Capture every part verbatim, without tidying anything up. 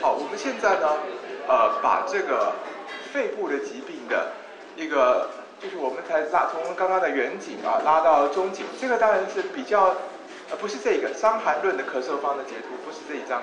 好，我们现在呢，呃，把这个肺部的疾病的一个，就是我们才拉从刚刚的远景啊拉到中景，这个当然是比较，呃，不是这个《伤寒论》的咳嗽方的截图，不是这一张。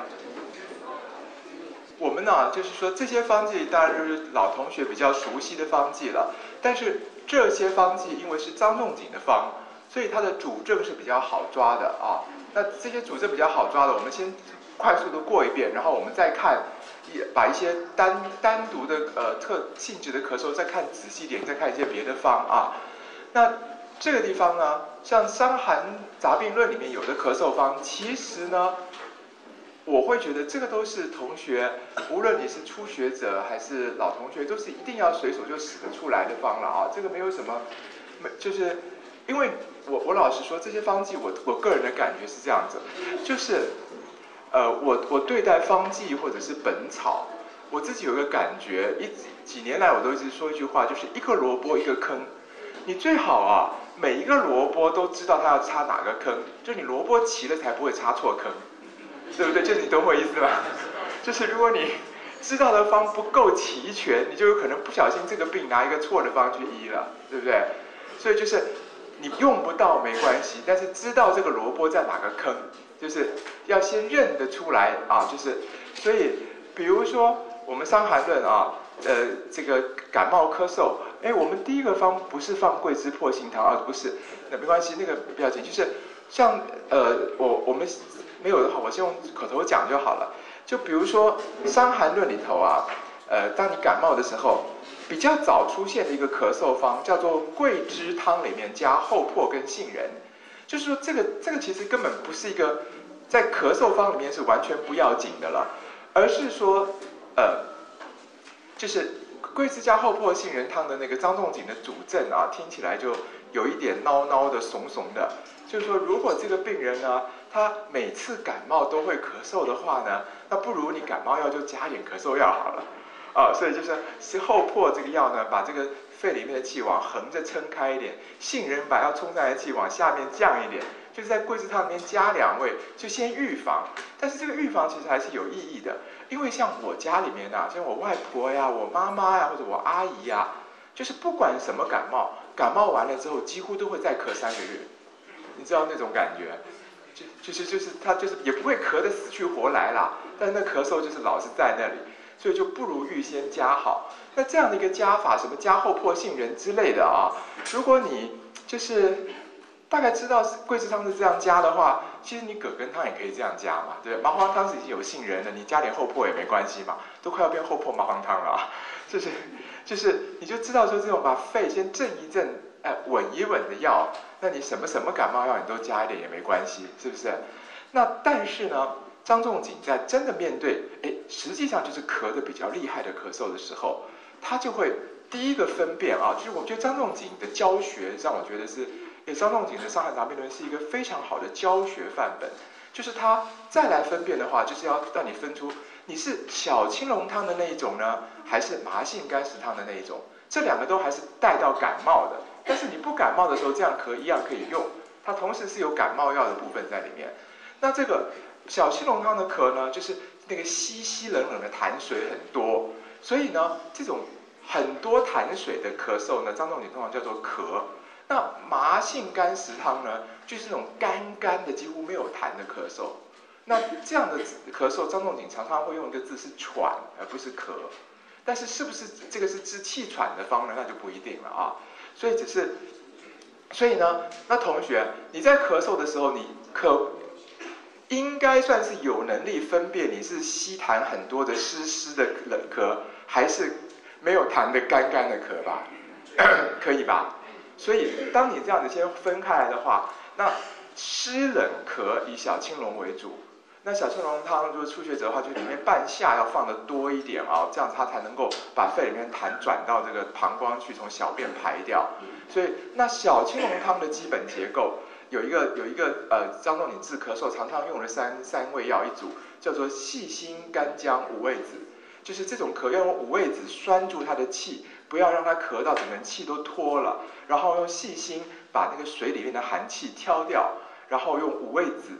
我们呢，就是说这些方剂当然就是老同学比较熟悉的方剂了，但是这些方剂因为是张仲景的方，所以它的主症是比较好抓的啊。那这些主症比较好抓的，我们先快速的过一遍，然后我们再看，把一些单单独的呃特性质的咳嗽再看仔细点，再看一些别的方啊。那这个地方呢，像《伤寒杂病论》里面有的咳嗽方，其实呢，我会觉得这个都是同学，无论你是初学者还是老同学，都是一定要随手就使得出来的方了啊。这个没有什么，没就是因为我我老实说，这些方剂我我个人的感觉是这样子，就是呃我我对待方剂或者是本草，我自己有个感觉，一几年来我都一直说一句话，就是一个萝卜一个坑，你最好啊每一个萝卜都知道它要插哪个坑，就你萝卜齐了才不会插错坑。对不对？就是你懂我意思吧？就是如果你知道的方不够齐全，你就有可能不小心这个病拿一个错的方去医了，对不对？所以就是你用不到没关系，但是知道这个萝卜在哪个坑，就是要先认得出来啊。就是所以，比如说我们《伤寒论》啊，呃，这个感冒咳嗽，哎，我们第一个方不是放桂枝破心汤啊，不是，那没关系，那个不要紧，就是像呃，我我们。没有的话，我先用口头讲就好了。就比如说《伤寒论》里头啊，呃，当你感冒的时候，比较早出现的一个咳嗽方叫做桂枝汤里面加厚朴跟杏仁，就是说这个这个其实根本不是一个在咳嗽方里面是完全不要紧的了，而是说呃，就是桂枝加厚朴杏仁汤的那个张仲景的主症啊，听起来就有一点孬孬的、怂怂的。就是说，如果这个病人呢，他每次感冒都会咳嗽的话呢，那不如你感冒药就加点咳嗽药好了，啊，所以就是是厚朴这个药呢，把这个肺里面的气往横着撑开一点，杏仁把要冲上来的气往下面降一点，就是在桂枝汤里面加两味，就先预防。但是这个预防其实还是有意义的，因为像我家里面啊，像我外婆呀、我妈妈呀或者我阿姨呀，就是不管什么感冒，感冒完了之后几乎都会再咳三个月。你知道那种感觉，就就是就是他就是也不会咳得死去活来啦，但那咳嗽就是老是在那里，所以就不如预先加好。那这样的一个加法，什么加厚朴杏仁之类的啊，如果你就是大概知道桂枝汤是这样加的话，其实你葛根汤也可以这样加嘛，对，麻黄汤是已经有杏仁了，你加点厚朴也没关系嘛，都快要变厚朴麻黄汤了啊，就是就是你就知道说这种把肺先镇一镇。哎，稳一稳的药，那你什么什么感冒药你都加一点也没关系，是不是？那但是呢，张仲景在真的面对，哎，实际上就是咳得比较厉害的咳嗽的时候，他就会第一个分辨啊，就是我觉得张仲景的教学让我觉得是，哎，张仲景的《伤寒杂病论》是一个非常好的教学范本，就是他再来分辨的话，就是要让你分出你是小青龙汤的那一种呢，还是麻杏甘石汤的那一种，这两个都还是带到感冒的。但是你不感冒的时候，这样咳一样可以用，它同时是有感冒药的部分在里面。那这个小青龙汤的咳呢，就是那个稀稀冷冷的痰水很多，所以呢，这种很多痰水的咳嗽呢，张仲景通常叫做咳。那麻杏甘石汤呢，就是那种干干的几乎没有痰的咳嗽。那这样的咳嗽，张仲景常常会用一个字是喘，而不是咳。但是是不是这个是治气喘的方呢？那就不一定了啊。所以只是，所以呢，那同学你在咳嗽的时候，你可应该算是有能力分辨你是吸痰很多的湿湿的冷咳，还是没有痰的干干的咳吧？可以吧？所以当你这样子先分开来的话，那湿冷咳以小青龙为主。那小青龙汤，如果初学者的话，就里面半夏要放的多一点啊，这样子它才能够把肺里面痰转到这个膀胱去，从小便排掉。所以，那小青龙汤的基本结构有一个有一个呃，张仲景治咳嗽常常用的三三味药一组，叫做细辛干姜五味子，就是这种咳要用五味子拴住它的气，不要让它咳到整个气都脱了，然后用细辛把那个水里面的寒气挑掉，然后用五味子。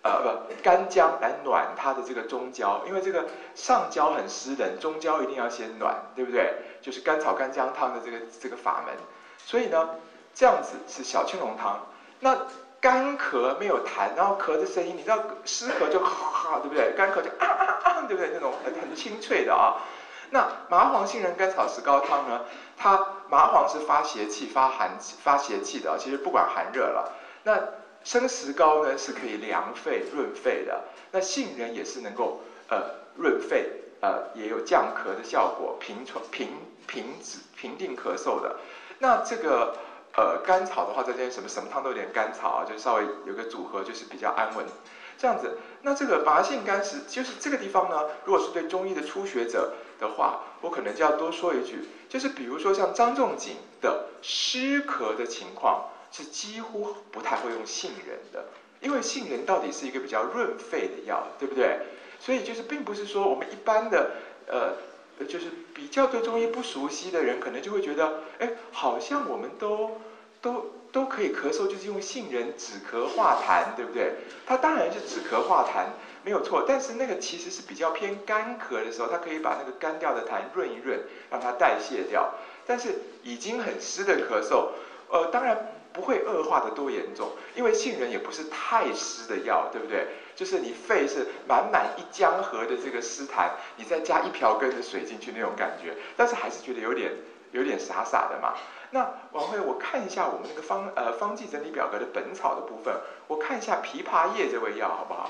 呃不干姜来暖它的这个中焦，因为这个上焦很湿冷，中焦一定要先暖，对不对？就是甘草干姜汤的这个这个法门。所以呢，这样子是小青龙汤。那干咳没有痰，然后咳的声音，你知道湿咳就哈，对不对？干咳就啊啊啊，对不对？那种很很清脆的啊。那麻黄杏仁甘草石膏汤呢？它麻黄是发邪气、发寒发邪气的，其实不管寒热了。那生石膏呢是可以凉肺、润肺的。那杏仁也是能够呃润肺，呃也有降咳的效果，平平平止平定咳嗽的。那这个呃甘草的话，在这边什么什么汤都有点甘草啊，就稍微有个组合，就是比较安稳。这样子，那这个麻杏甘石，就是这个地方呢，如果是对中医的初学者的话，我可能就要多说一句，就是比如说像张仲景的湿咳的情况，是几乎不太会用杏仁的，因为杏仁到底是一个比较润肺的药，对不对？所以就是并不是说我们一般的呃，就是比较对中医不熟悉的人，可能就会觉得，哎，好像我们都都。都可以咳嗽，就是用杏仁止咳化痰，对不对？它当然是止咳化痰，没有错。但是那个其实是比较偏干咳的时候，它可以把那个干掉的痰润一润，让它代谢掉。但是已经很湿的咳嗽，呃，当然不会恶化的多严重，因为杏仁也不是太湿的药，对不对？就是你肺是满满一江河的这个湿痰，你再加一瓢羹的水进去那种感觉，但是还是觉得有点有点傻傻的嘛。那往回我看一下我们那个方呃方剂整理表格的本草的部分，我看一下枇杷叶这味药好不好？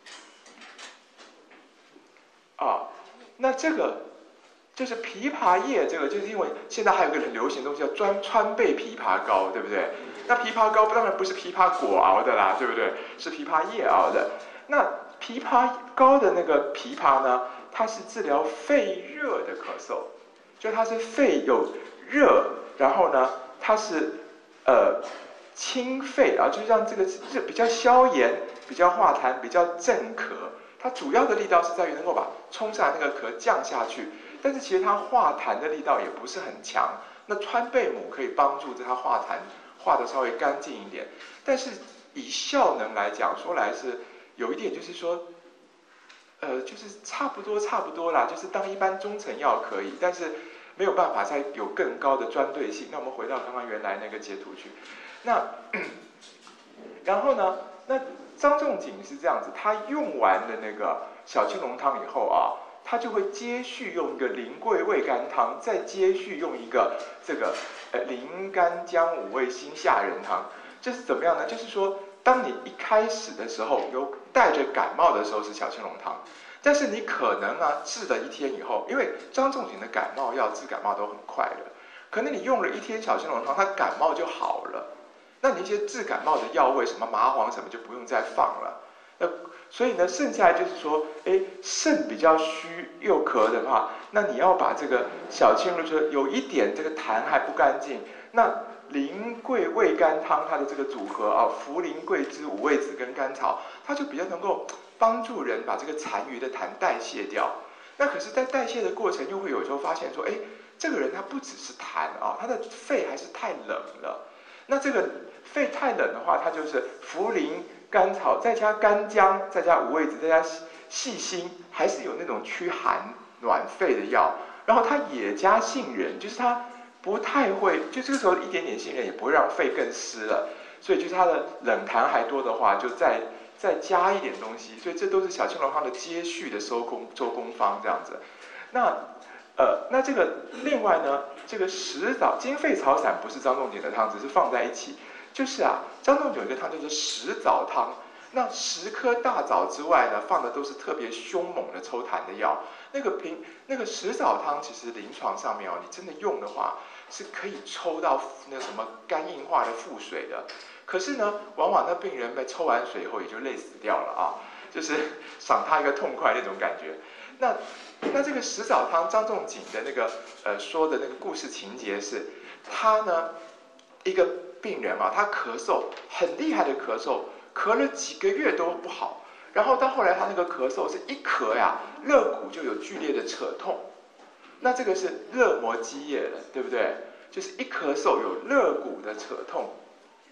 啊，那这个就是枇杷叶，这个就是因为现在还有个很流行的东西叫专川贝枇杷膏，对不对？那枇杷膏当然不是枇杷果熬的啦，对不对？是枇杷叶熬的。那枇杷膏的那个枇杷呢，它是治疗肺热的咳嗽，就它是肺有热。然后呢，它是呃清肺啊，就是让这个这比较消炎、比较化痰、比较镇咳。它主要的力道是在于能够把冲上来那个咳降下去，但是其实它化痰的力道也不是很强。那川贝母可以帮助它化痰化得稍微干净一点，但是以效能来讲，说来是有一点就是说，呃，就是差不多差不多啦，就是当一般中成药可以，但是。没有办法再有更高的专对性。那我们回到刚刚原来那个截图去。那然后呢？那张仲景是这样子，他用完了那个小青龙汤以后啊，他就会接续用一个苓桂味甘汤，再接续用一个这个呃苓干姜五味辛下仁汤。这是怎么样呢？就是说，当你一开始的时候有带着感冒的时候是小青龙汤。但是你可能啊治了一天以后，因为张仲景的感冒药治感冒都很快的，可能你用了一天小青龙汤，它感冒就好了。那你一些治感冒的药味，什么麻黄什么就不用再放了。那所以呢，剩下来就是说，哎，肾比较虚又咳的话，那你要把这个小青龙说有一点这个痰还不干净，那苓桂味甘汤它的这个组合啊，茯苓桂枝五味子跟甘草，它就比较能够。帮助人把这个残余的痰代谢掉。那可是，在代谢的过程，又会有时候发现说，哎，这个人他不只是痰啊，他的肺还是太冷了。那这个肺太冷的话，它就是茯苓、甘草，再加干姜，再加五味子，再加细辛，还是有那种驱寒暖肺的药。然后它也加杏仁，就是它不太会，就这个时候一点点杏仁也不会让肺更湿了。所以就是它的冷痰还多的话，就再。再加一点东西，所以这都是小青龙汤的接续的收工周公方这样子。那呃，那这个另外呢，这个石枣金沸草散不是张仲景的汤，只是放在一起。就是啊，张仲景有一个汤叫做石枣汤。那十颗大枣之外呢，放的都是特别凶猛的抽痰的药。那个平那个石枣汤，其实临床上面哦，你真的用的话，是可以抽到那什么肝硬化的腹水的。可是呢，往往那病人被抽完水以后也就累死掉了啊，就是赏他一个痛快那种感觉。那那这个石枣汤，张仲景的那个呃说的那个故事情节是，他呢一个病人啊，他咳嗽很厉害的咳嗽，咳了几个月都不好，然后到后来他那个咳嗽是一咳呀，肋骨就有剧烈的扯痛，那这个是肋膜积液了，对不对？就是一咳嗽有肋骨的扯痛。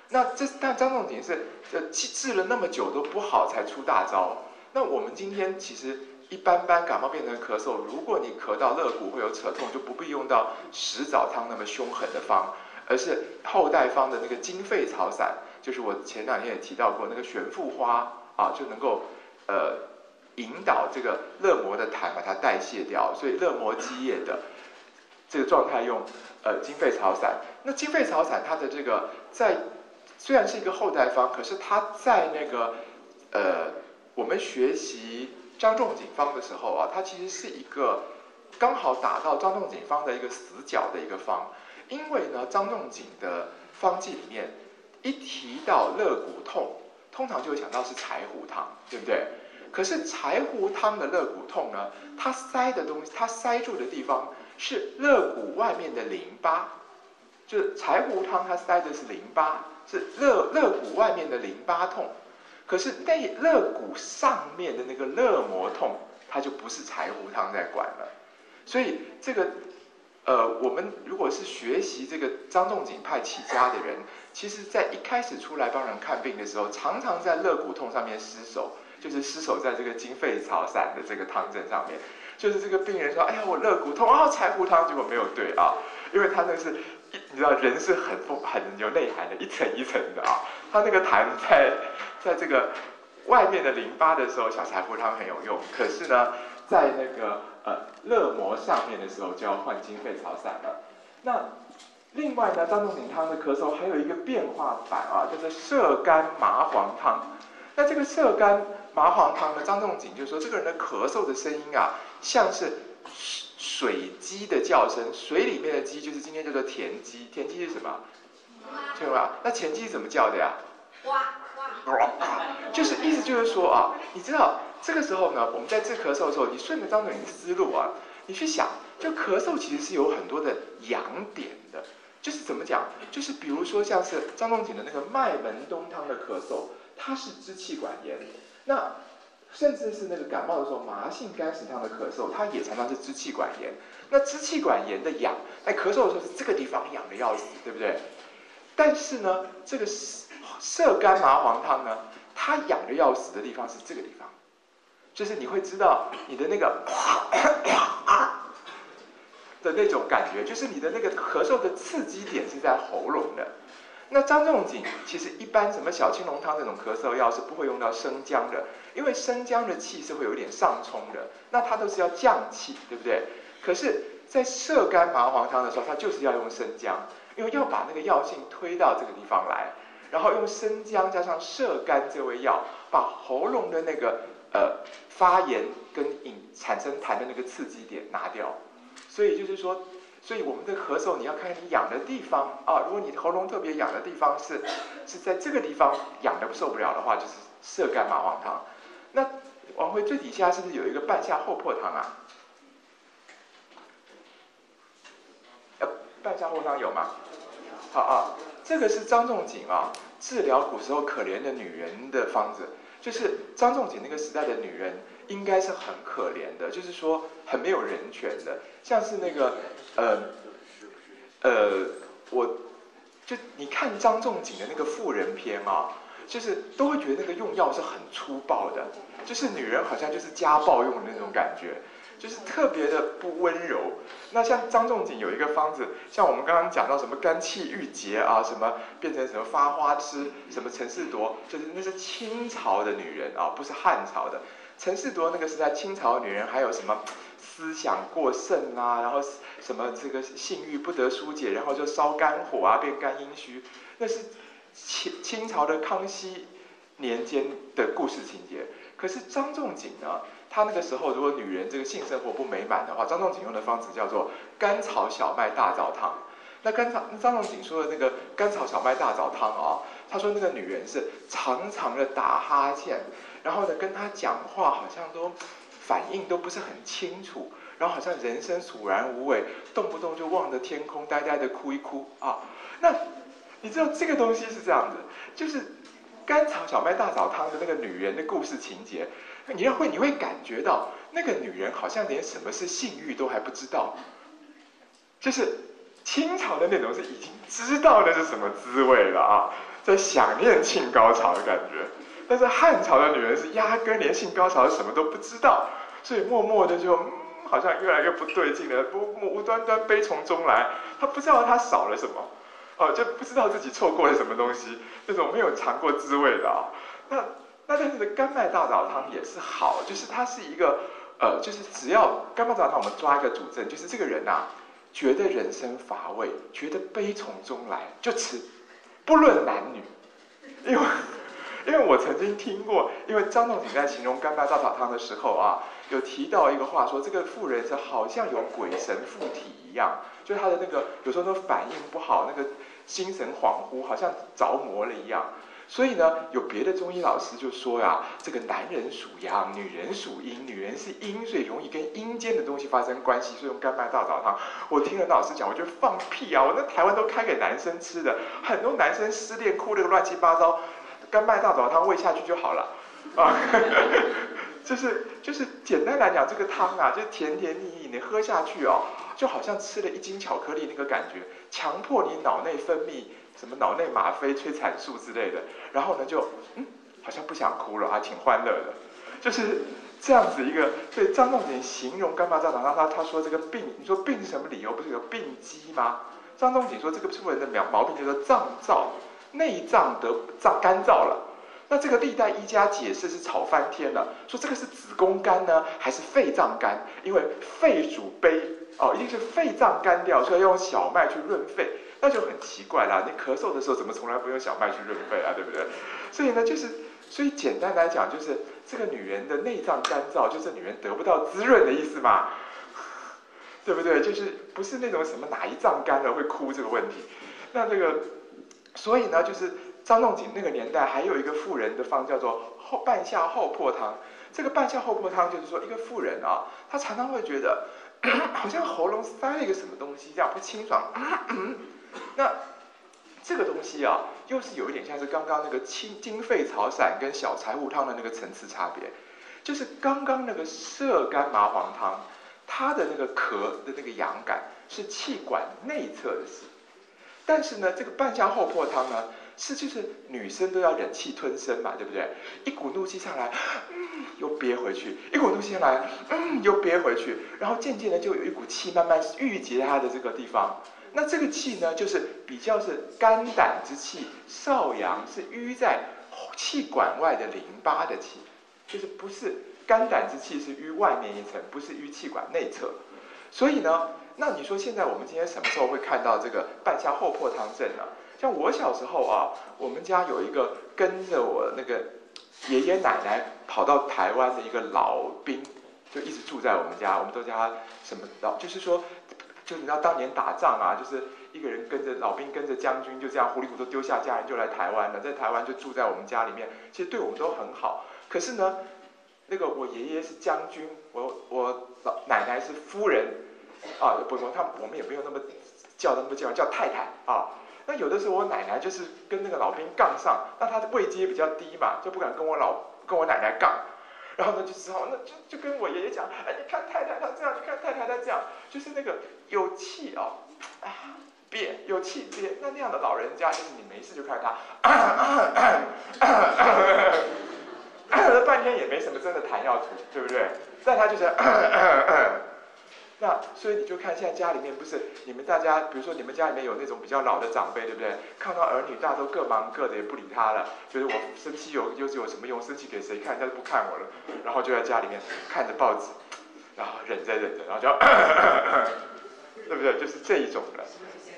那这但张仲景是呃治了那么久都不好才出大招。那我们今天其实一般般感冒变成咳嗽，如果你咳到肋骨会有扯痛，就不必用到石枣汤那么凶狠的方，而是后代方的那个金沸草散，就是我前两天也提到过那个玄附花啊，就能够呃引导这个肋膜的痰把它代谢掉，所以肋膜积液的这个状态用呃金沸草散。那金沸草散它的这个在虽然是一个后代方，可是它在那个呃我们学习张仲景方的时候啊，它其实是一个刚好打到张仲景方的一个死角的一个方，因为呢张仲景的方剂里面一提到肋骨痛，通常就会想到是柴胡汤，对不对？可是柴胡汤的肋骨痛呢，它塞的东西，它塞住的地方是肋骨外面的淋巴，就是柴胡汤它塞的是淋巴，是肋肋骨外面的淋巴痛。可是内肋骨上面的那个肋膜痛，它就不是柴胡汤在管了。所以这个呃，我们如果是学习这个张仲景派起家的人，其实在一开始出来帮人看病的时候，常常在肋骨痛上面失手，就是失手在这个金沸草散的这个汤证上面。就是这个病人说，哎呀，我肋骨痛啊，柴胡汤，结果没有对啊，因为他那是，你知道人是很很有内涵的，一层一层的啊，他那个痰在在这个外面的淋巴的时候，小柴胡汤很有用，可是呢，在那个呃肋膜上面的时候，就要换金沸草散了。那另外呢，张仲景汤的咳嗽还有一个变化版啊，叫做射干麻黄汤。那这个射干麻黄汤呢，张仲景就说这个人的咳嗽的声音啊，像是水鸡的叫声，水里面的鸡就是今天叫做田鸡，田鸡是什么？对吧？那前鸡是怎么叫的呀？就是意思就是说啊，你知道这个时候呢，我们在治咳嗽的时候，你顺着张仲景的思路啊，你去想，就咳嗽其实是有很多的痒点的，就是怎么讲？就是比如说像是张仲景的那个麦门冬汤的咳嗽，它是支气管炎，那甚至是那个感冒的时候麻杏甘石汤的咳嗽，它也常常是支气管炎。那支气管炎的痒，在咳嗽的时候是这个地方痒的要死，对不对？但是呢，这个射干麻黄汤呢，它痒的要死的地方是这个地方，就是你会知道你的那个的那种感觉，就是你的那个咳嗽的刺激点是在喉咙的。那张仲景其实一般什么小青龙汤这种咳嗽药是不会用到生姜的，因为生姜的气是会有点上冲的，那它都是要降气，对不对？可是，在射干麻黄汤的时候，它就是要用生姜，因为要把那个药性推到这个地方来，然后用生姜加上射干这味药，把喉咙的那个呃发炎跟引产生痰的那个刺激点拿掉。所以就是说，所以我们的咳嗽，你要看看你痒的地方啊。如果你喉咙特别痒的地方是是在这个地方痒的受不了的话，就是射干麻黄汤。那往回最底下是不是有一个半夏厚朴汤啊？呃，半夏厚朴汤有吗？好啊，这个是张仲景啊治疗古时候可怜的女人的方子，就是张仲景那个时代的女人应该是很可怜的，就是说很没有人权的，像是那个呃呃，我就你看张仲景的那个妇人篇啊，就是都会觉得那个用药是很粗暴的，就是女人好像就是家暴用的那种感觉，就是特别的不温柔。那像张仲景有一个方子，像我们刚刚讲到什么肝气郁结啊，什么变成什么发花痴，什么陈士铎，就是那是清朝的女人啊，不是汉朝的。陈士铎那个时代清朝的女人还有什么思想过剩啊，然后什么这个性欲不得疏解，然后就烧肝火啊，变肝阴虚，那是清清朝的康熙年间的故事情节。可是张仲景呢，他那个时候如果女人这个性生活不美满的话，张仲景用的方子叫做甘草小麦大枣汤。那甘草，张仲景说的那个甘草小麦大枣汤啊，他说那个女人是常常的打哈欠，然后呢跟他讲话好像都反应都不是很清楚，然后好像人生索然无味，动不动就望着天空呆呆的哭一哭啊。那你知道这个东西是这样子，就是甘草小麦大枣汤的那个女人的故事情节，你要会你会感觉到那个女人好像连什么是性欲都还不知道，就是清朝的那种是已经知道那是什么滋味了啊。 在想念性高潮的感觉。但是汉朝的女人是压根连性高潮是什么都不知道，所以默默的就、嗯、好像越来越不对劲了，不无端端悲从中来，她不知道她少了什么，哦、呃，就不知道自己错过了什么东西，那种没有尝过滋味的啊、哦。那那但是甘麦大枣汤也是好，就是它是一个呃，就是只要甘麦大枣汤，我们抓一个主症，就是这个人啊，觉得人生乏味，觉得悲从中来，就吃，不论男女，因为。因为我曾经听过，因为张仲景在形容甘麦大枣汤的时候啊，有提到一个话说，这个妇人是好像有鬼神附体一样，就是她的那个有时候都反应不好，那个心神恍惚，好像着魔了一样。所以呢，有别的中医老师就说呀、啊，这个男人属阳，女人属阴，女人是阴，所以容易跟阴间的东西发生关系，所以用甘麦大枣汤。我听了老师讲，我觉得放屁啊！我那台湾都开给男生吃的，很多男生失恋哭了个乱七八糟。甘麦大枣汤喂下去就好了，啊，就是就是简单来讲，这个汤啊，就是甜甜腻腻，你喝下去哦，就好像吃了一斤巧克力那个感觉，强迫你脑内分泌什么脑内吗啡、催产素之类的，然后呢就嗯，好像不想哭了，还挺欢乐的，就是这样子一个。所以张仲景形容甘麦大枣汤，他他说这个病，你说病是什么理由？不是有病机吗？张仲景说这个妇人的毛毛病叫做脏燥。内脏得脏干燥了，那这个历代医家解释是吵翻天了，说这个是子宫干呢，还是肺脏干？因为肺主悲哦，一定是肺脏干掉，所以要用小麦去润肺，那就很奇怪啦。你咳嗽的时候怎么从来不用小麦去润肺啊？对不对？所以呢，就是所以简单来讲，就是这个女人的内脏干燥，就是女人得不到滋润的意思嘛，对不对？就是不是那种什么哪一脏干了会哭这个问题，那这个。所以呢，就是张仲景那个年代还有一个妇人的方叫做后半夏厚朴汤。这个半夏厚朴汤就是说，一个妇人啊，她常常会觉得好像喉咙塞了一个什么东西，这样不清爽。那这个东西啊，又是有一点像是刚刚那个清金沸草散跟小柴胡汤的那个层次差别。就是刚刚那个射干麻黄汤，它的那个咳的那个痒感是气管内侧的事。但是呢，这个半夏厚朴汤呢，是就是女生都要忍气吞声嘛，对不对？一股怒气上来，嗯，又憋回去；一股怒气上来，嗯，又憋回去。然后渐渐的就有一股气慢慢郁结在她的这个地方。那这个气呢，就是比较是肝胆之气，少阳是淤在气管外的淋巴的气，就是不是肝胆之气是淤外面一层，不是淤气管内侧。所以呢。那你说现在我们今天什么时候会看到这个半夏厚朴汤症呢？像我小时候啊，我们家有一个跟着我那个爷爷奶奶跑到台湾的一个老兵，就一直住在我们家，我们都叫他什么老，就是说，就你知道当年打仗啊，就是一个人跟着老兵跟着将军，就这样糊里糊涂丢下家人就来台湾了，在台湾就住在我们家里面，其实对我们都很好。可是呢，那个我爷爷是将军，我我老奶奶是夫人。啊，不不，他们我们也没有那么叫那么叫叫太太啊。那有的时候我奶奶就是跟那个老兵杠上，那她的位阶比较低嘛，就不敢跟我老跟我奶奶杠。然后呢，就只好那就就跟我爷爷讲，哎，你看太太她这样，你看太太她这样，就是那个有气哦，啊憋有气憋，那那样的老人家，就是你没事就看他，咳了半天也没什么真的痰要吐，对不对？但他就是。那所以你就看现在家里面不是你们大家，比如说你们家里面有那种比较老的长辈，对不对？看到儿女大都各忙各的，也不理他了，觉得我生气有又是有什么用？生气给谁看？人家都不看我了，然后就在家里面看着报纸，然后忍着忍着，然后就，对不对？就是这一种的。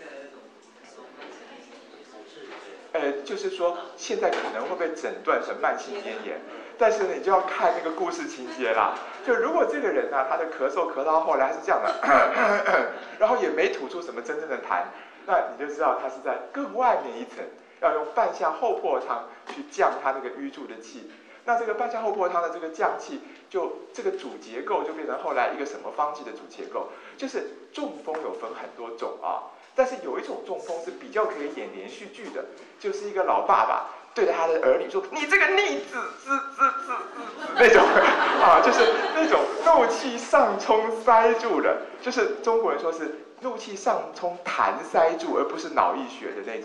呃，就是说现在可能会被诊断成慢性咽炎。但是呢，你就要看那个故事情节啦。就如果这个人呢、啊，他的咳嗽咳到后来是这样的，然后也没吐出什么真正的痰，那你就知道他是在更外面一层，要用半夏厚朴汤去降他那个淤住的气。那这个半夏厚朴汤的这个降气，就这个主结构就变成后来一个什么方剂的主结构，就是中风有分很多种啊，但是有一种中风是比较可以演连续剧的，就是一个老爸爸。对着他的儿女说：“你这个逆子，子子子子那种啊，就是那种怒气上冲塞住的，就是中国人说是怒气上冲痰塞住，而不是脑溢血的那种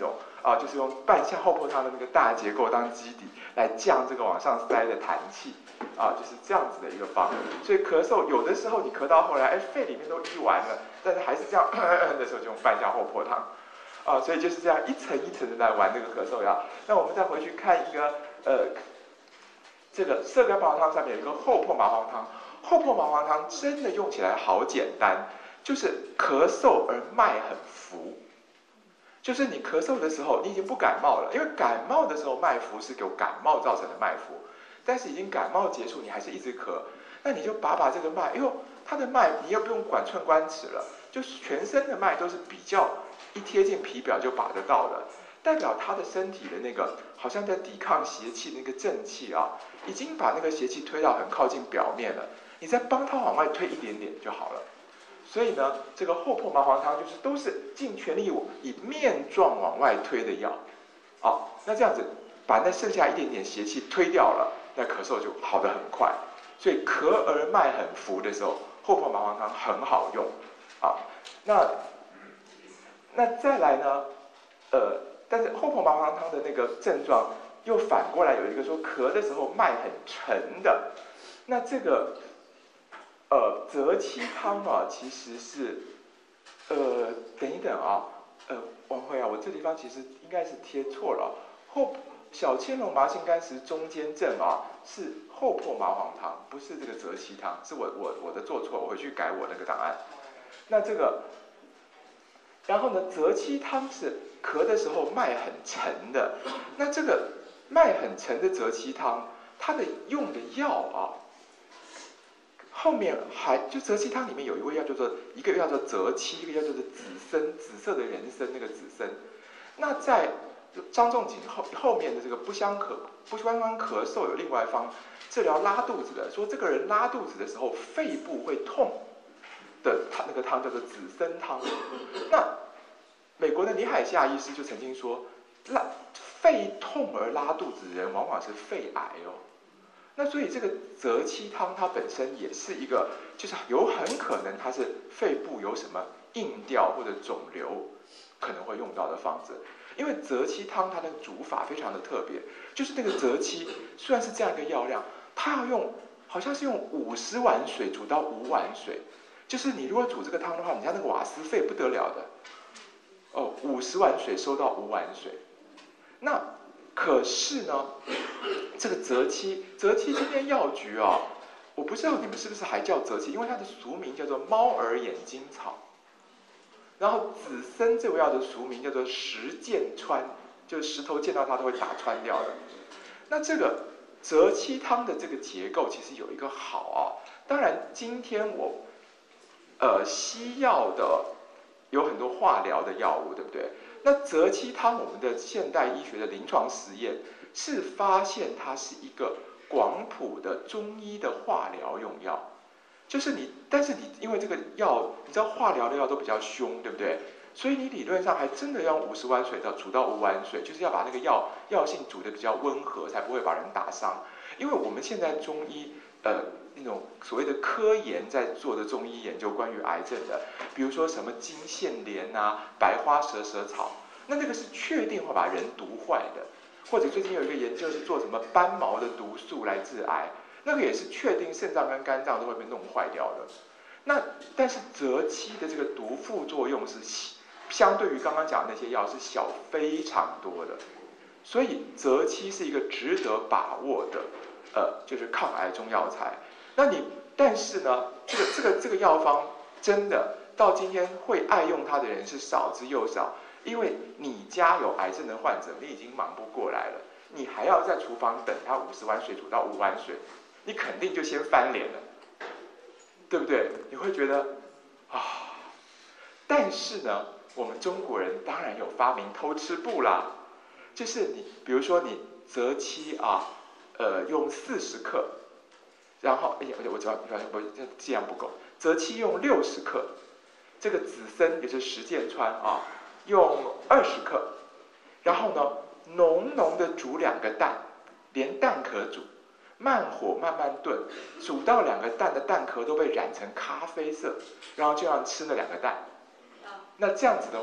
啊，就是用半像后破汤的那个大结构当基底来降这个往上塞的痰气，啊，就是这样子的一个方。所以咳嗽有的时候你咳到后来，哎，肺里面都医完了，但是还是这样咳咳的时候，就用半像后破汤。啊，所以就是这样一层一层的来玩这个咳嗽药。那我们再回去看一个呃，这个色干麻黄汤上面有一个后破麻黄汤，后破麻黄汤真的用起来好简单，就是咳嗽而脉很浮。就是你咳嗽的时候，你已经不感冒了，因为感冒的时候脉浮是有感冒造成的脉浮，但是已经感冒结束，你还是一直咳，那你就把把这个脉，哎呦，它的脉你又不用管寸关尺了，就是全身的脉都是比较一贴近皮表就把得到的，代表他的身体的那个好像在抵抗邪气的那个正气啊，已经把那个邪气推到很靠近表面了，你再帮他往外推一点点就好了。所以呢，这个后破麻黄汤就是都是尽全力以面状往外推的药，好，那这样子把那剩下一点点邪气推掉了，那咳嗽就好得很快。所以咳而脉很浮的时候，后破麻黄汤很好用啊。那那再来呢，呃，但是后破麻黄汤的那个症状又反过来有一个说咳的时候脉很沉的，那这个。呃，泽七汤啊，其实是，呃，等一等啊，呃，王辉啊，我这地方其实应该是贴错了，后小青龙麻杏甘石中间症啊，是后破麻黄汤，不是这个泽七汤，是我我我的做错，我回去改我那个档案。那这个，然后呢，泽七汤是咳的时候脉很沉的，那这个脉很沉的泽七汤，它的用的药啊。后面还就泽七汤里面有一味药叫做一个叫做泽七，一个叫做紫参，紫色的人参那个紫参。那在张仲景后后面的这个不相咳不相关咳嗽有另外一方治疗拉肚子的，说这个人拉肚子的时候肺部会痛的汤，那个汤叫做紫参汤。那美国的李海夏医师就曾经说，拉肺痛而拉肚子的人往往是肺癌哦。那所以这个泽七汤它本身也是一个，就是有很可能它是肺部有什么硬掉或者肿瘤可能会用到的方子。因为泽七汤它的煮法非常的特别，就是那个泽七虽然是这样一个药量，它要用好像是用五十碗水煮到五碗水，就是你如果煮这个汤的话，你家那个瓦斯费不得了的哦，五十碗水收到五碗水，那。可是呢，这个泽七，泽七今天药局啊，我不知道你们是不是还叫泽七，因为它的俗名叫做猫儿眼睛草。然后紫参这味药的俗名叫做石剑穿，就是石头见到它都会打穿掉的。那这个泽七汤的这个结构其实有一个好啊，当然今天我呃西药的有很多化疗的药物，对不对？那泽七汤，我们的现代医学的临床实验是发现它是一个广谱的中医的化疗用药，就是你，但是你因为这个药，你知道化疗的药都比较凶，对不对？所以你理论上还真的要五十碗水到煮到五碗水，就是要把那个药药性煮得比较温和，才不会把人打伤。因为我们现在中医呃那种所谓的科研在做的中医研究关于癌症的，比如说什么金线莲啊、白花蛇舌草，那那个是确定会把人毒坏的。或者最近有一个研究是做什么斑毛的毒素来治癌，那个也是确定肾脏跟肝脏都会被弄坏掉的。那但是泽七的这个毒副作用是相对于刚刚讲的那些药是小非常多的，所以泽七是一个值得把握的呃就是抗癌中药材。那你但是呢，这个这个这个药方真的到今天会爱用它的人是少之又少，因为你家有癌症的患者，你已经忙不过来了，你还要在厨房等他五十碗水煮到五碗水，你肯定就先翻脸了，对不对？你会觉得啊，但是呢，我们中国人当然有发明偷吃步啦，就是你比如说你泽七啊，呃，用四十克。然后，哎呀，我知道，我这剂量不够。泽七用六十克，这个紫参也是石剑川啊，用二十克。然后呢，浓浓的煮两个蛋，连蛋壳煮，慢火慢慢炖，煮到两个蛋的蛋壳都被染成咖啡色，然后就让吃那两个蛋。那这样子的话，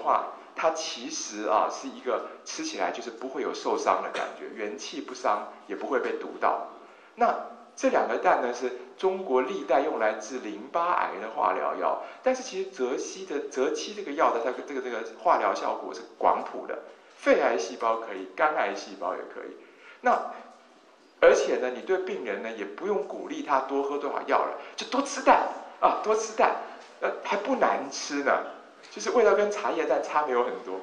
它其实啊是一个吃起来就是不会有受伤的感觉，元气不伤，也不会被毒到。那这两个蛋呢，是中国历代用来治淋巴癌的化疗药，但是其实泽西的泽七这个药的它这个这个化疗效果是广谱的，肺癌细胞可以，肝癌细胞也可以。那而且呢，你对病人呢也不用鼓励他多喝多少药了，就多吃蛋啊，多吃蛋，呃还不难吃呢，就是味道跟茶叶蛋差没有很多。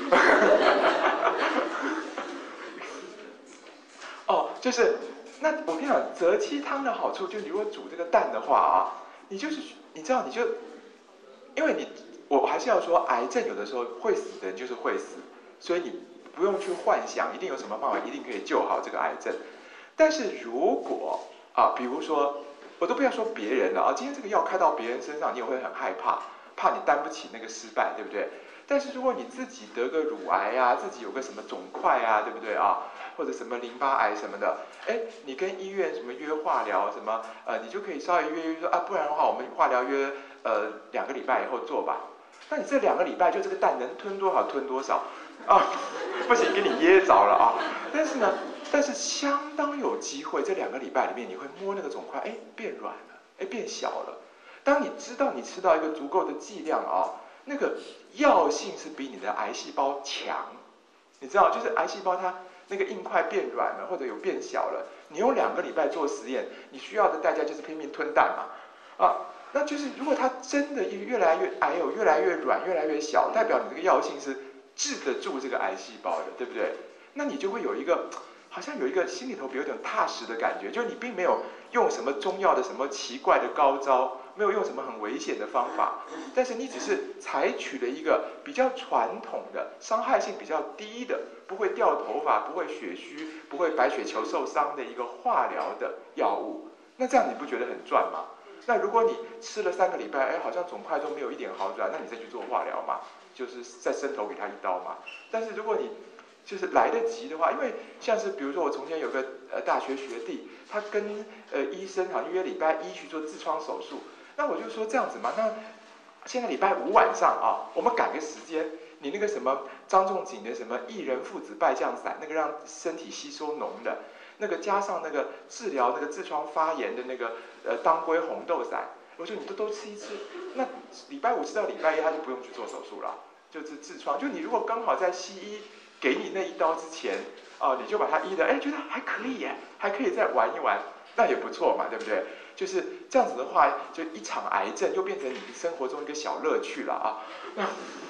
哦，就是那我跟你讲，泽七汤的好处就是，你如果煮这个蛋的话啊，你就是你知道你就，因为你我还是要说，癌症有的时候会死的人就是会死，所以你不用去幻想一定有什么办法一定可以救好这个癌症。但是如果啊，比如说我都不要说别人了啊，今天这个药开到别人身上，你也会很害怕，怕你担不起那个失败，对不对？但是如果你自己得个乳癌啊，自己有个什么肿块啊，对不对啊？或者什么淋巴癌什么的，哎，你跟医院什么约化疗什么，呃，你就可以稍微约约说啊，不然的话我们化疗约呃两个礼拜以后做吧。那你这两个礼拜就这个蛋能吞多少吞多少啊，不行，给你噎着了啊。但是呢，但是相当有机会，这两个礼拜里面你会摸那个肿块，哎，变软了，哎，变小了。当你知道你吃到一个足够的剂量啊，那个药性是比你的癌细胞强。你知道，就是癌细胞它那个硬块变软了，或者有变小了，你用两个礼拜做实验，你需要的代价就是拼命吞蛋嘛，啊，那就是如果它真的越来越癌有越来越软、越来越小，代表你这个药性是治得住这个癌细胞的，对不对？那你就会有一个好像有一个心里头有点踏实的感觉，就是你并没有用什么中药的什么奇怪的高招，没有用什么很危险的方法，但是你只是采取了一个比较传统的、伤害性比较低的、不会掉头发、不会血虚、不会白血球受伤的一个化疗的药物。那这样你不觉得很赚吗？那如果你吃了三个礼拜，哎，好像肿块都没有一点好转，那你再去做化疗嘛，就是在伸头给他一刀嘛。但是如果你就是来得及的话，因为像是比如说我从前有个呃大学学弟，他跟呃医生好像约礼拜一去做痔疮手术，那我就说这样子嘛，那现在礼拜五晚上啊，我们赶个时间，你那个什么张仲景的什么薏仁附子败酱散，那个让身体吸收脓的，那个加上那个治疗那个痔疮发炎的那个呃当归红豆散，我说你都都吃一吃，那礼拜五吃到礼拜一他就不用去做手术了，就是痔疮，就你如果刚好在西医给你那一刀之前啊、呃，你就把它医的，哎，觉得还可以耶，还可以再玩一玩，那也不错嘛，对不对？就是这样子的话，就一场癌症又变成你生活中一个小乐趣了啊，那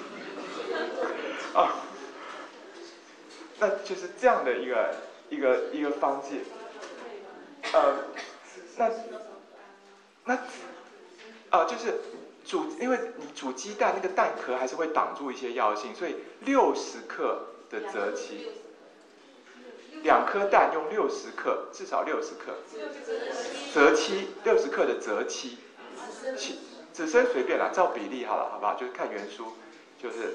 啊，那就是这样的一个一个一个方剂，呃，那那啊，就是煮，因为你煮鸡蛋那个蛋壳还是会挡住一些药性，所以六十克的泽七，两颗蛋用六十克，至少六十克，泽七六十克的泽七，七子参随便啦，照比例好了，好不好？就是看原书，就是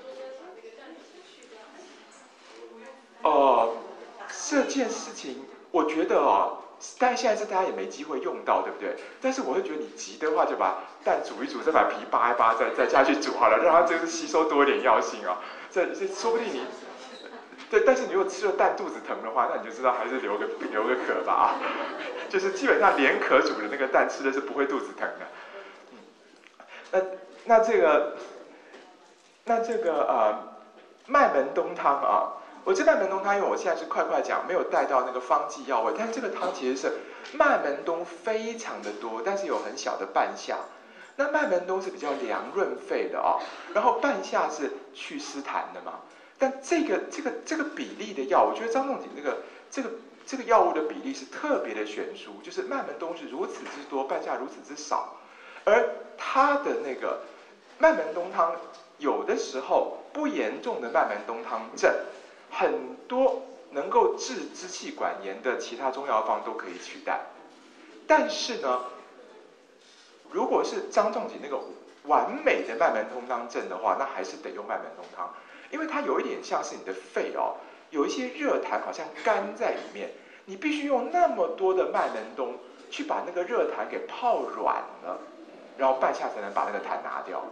哦，这件事情我觉得哦。但现在是大家也没机会用到，对不对？但是我会觉得你急的话，就把蛋煮一煮，再把皮扒一扒，再再下去煮好了，让它就是吸收多一点药性啊。这这说不定你，对，但是你如果吃了蛋肚子疼的话，那你就知道还是留个留个壳吧啊。就是基本上连壳煮的那个蛋吃的是不会肚子疼的。嗯，那那这个那这个呃麦门冬汤啊。我这麦门冬汤，因为我现在是快快讲，没有带到那个方剂药味，但是这个汤其实是麦门冬非常的多，但是有很小的半夏。那麦门冬是比较凉润肺的哦，然后半夏是祛湿痰的嘛。但这个这个这个比例的药，我觉得张仲景这个这个这个药物的比例是特别的悬殊，就是麦门冬是如此之多，半夏如此之少，而它的那个麦门冬汤有的时候不严重的麦门冬汤症。很多能够治支气管炎的其他中药方都可以取代，但是呢，如果是张仲景那个完美的麦门冬汤症的话，那还是得用麦门冬汤，因为它有一点像是你的肺哦，有一些热痰好像干在里面，你必须用那么多的麦门冬去把那个热痰给泡软了，然后半夏才能把那个痰拿掉。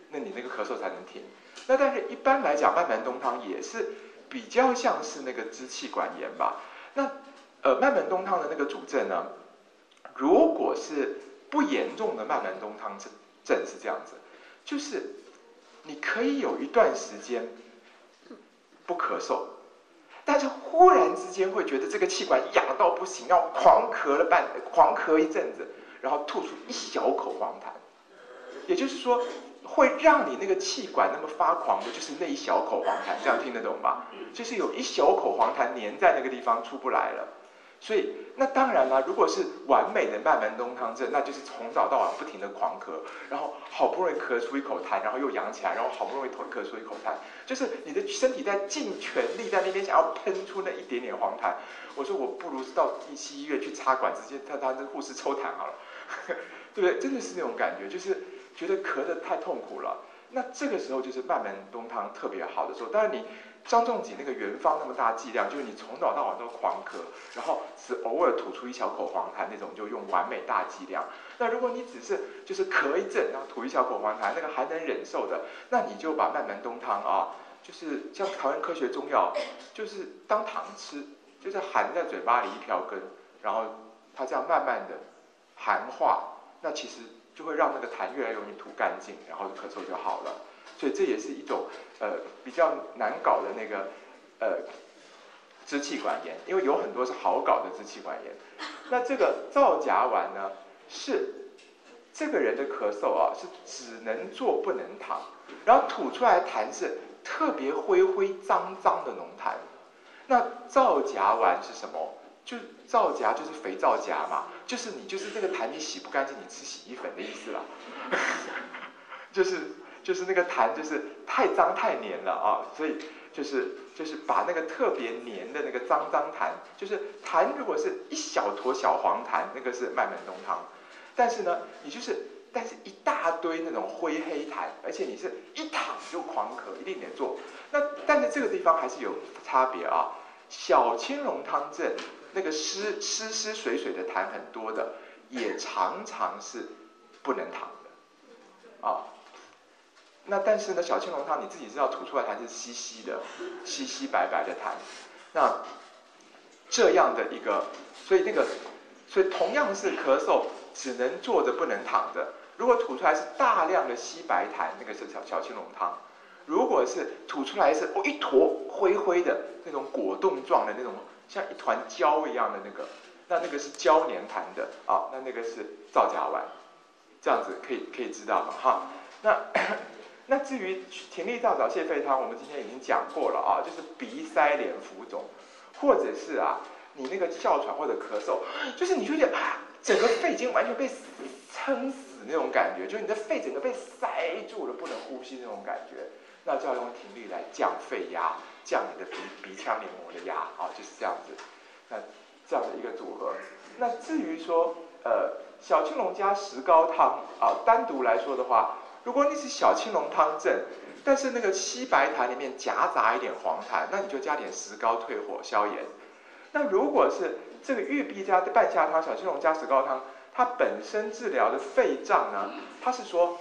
那你那个咳嗽才能停。那但是一般来讲，慢门冬汤也是比较像是那个支气管炎吧。那呃，慢门冬汤的那个主症呢，如果是不严重的慢门冬汤症症是这样子，就是你可以有一段时间不咳嗽，但是忽然之间会觉得这个气管痒到不行，要狂咳了半狂咳一阵子，然后吐出一小口黄痰。也就是说，会让你那个气管那么发狂的，就是那一小口黄痰，这样听得懂吧？就是有一小口黄痰粘在那个地方出不来了。所以，那当然啦，如果是完美的慢门冬汤症，那就是从早到晚不停的狂咳，然后好不容易咳出一口痰，然后又扬起来，然后好不容易咳出一口痰，就是你的身体在尽全力在那边想要喷出那一点点黄痰。我说我不如到第七医院去插管，直接他他的护士抽痰好了，对不对？真的是那种感觉，就是觉得咳得太痛苦了。那这个时候就是慢门冬汤特别好的时候。当然你张仲景那个原方那么大剂量，就是你从早到晚都狂咳，然后只偶尔吐出一小口黄痰那种，就用完美大剂量。那如果你只是就是咳一阵，然后吐一小口黄痰，那个还能忍受的，那你就把慢门冬汤啊，就是像台湾科学中药，就是当糖吃，就是含在嘴巴里一瓢羹，然后它这样慢慢的含化，那其实就会让那个痰越来越容易吐干净，然后咳嗽就好了。所以这也是一种呃比较难搞的那个呃支气管炎，因为有很多是好搞的支气管炎。那这个皂荚丸呢，是这个人的咳嗽啊，是只能坐不能躺，然后吐出来的痰是特别灰灰脏脏的浓痰。那皂荚丸是什么？就皂荚就是肥皂荚嘛，就是你就是这个痰你洗不干净，你吃洗衣粉的意思啦，就是就是那个痰就是太脏太黏了啊，所以就是就是把那个特别黏的那个脏脏痰，就是痰如果是一小坨小黄痰，那个是慢门冬汤，但是呢，你就是但是一大堆那种灰黑痰，而且你是一躺就狂咳，一定得做。那但是这个地方还是有差别啊，小青龙汤症。那个湿湿湿水水的痰很多的，也常常是不能躺的啊。那但是呢，小青龙汤你自己知道吐出来痰是稀稀的、稀稀白白的痰。那这样的一个，所以那个，所以同样是咳嗽，只能坐着不能躺着。如果吐出来是大量的稀白痰，那个是小小青龙汤。如果是吐出来是哦一坨灰灰的那种果冻状的那种。像一团胶一样的那个，那那个是胶黏痰的啊，那那个是皂荚丸，这样子可以可以知道嘛哈。那那至于葶苈皂枣泻肺汤，我们今天已经讲过了啊，就是鼻塞脸浮肿，或者是啊你那个哮喘或者咳嗽，就是你就觉得整个肺已经完全被撑死那种感觉，就是你的肺整个被塞住了，不能呼吸那种感觉，那就要用葶苈来降肺压。降你的鼻鼻腔黏膜的压啊，就是这样子。那这样的一个组合。那至于说呃小青龙加石膏汤啊，单独来说的话，如果你是小青龙汤症，但是那个稀白痰里面夹杂一点黄痰，那你就加点石膏退火消炎。那如果是这个玉璧加半夏汤、小青龙加石膏汤，它本身治疗的肺胀呢，它是说。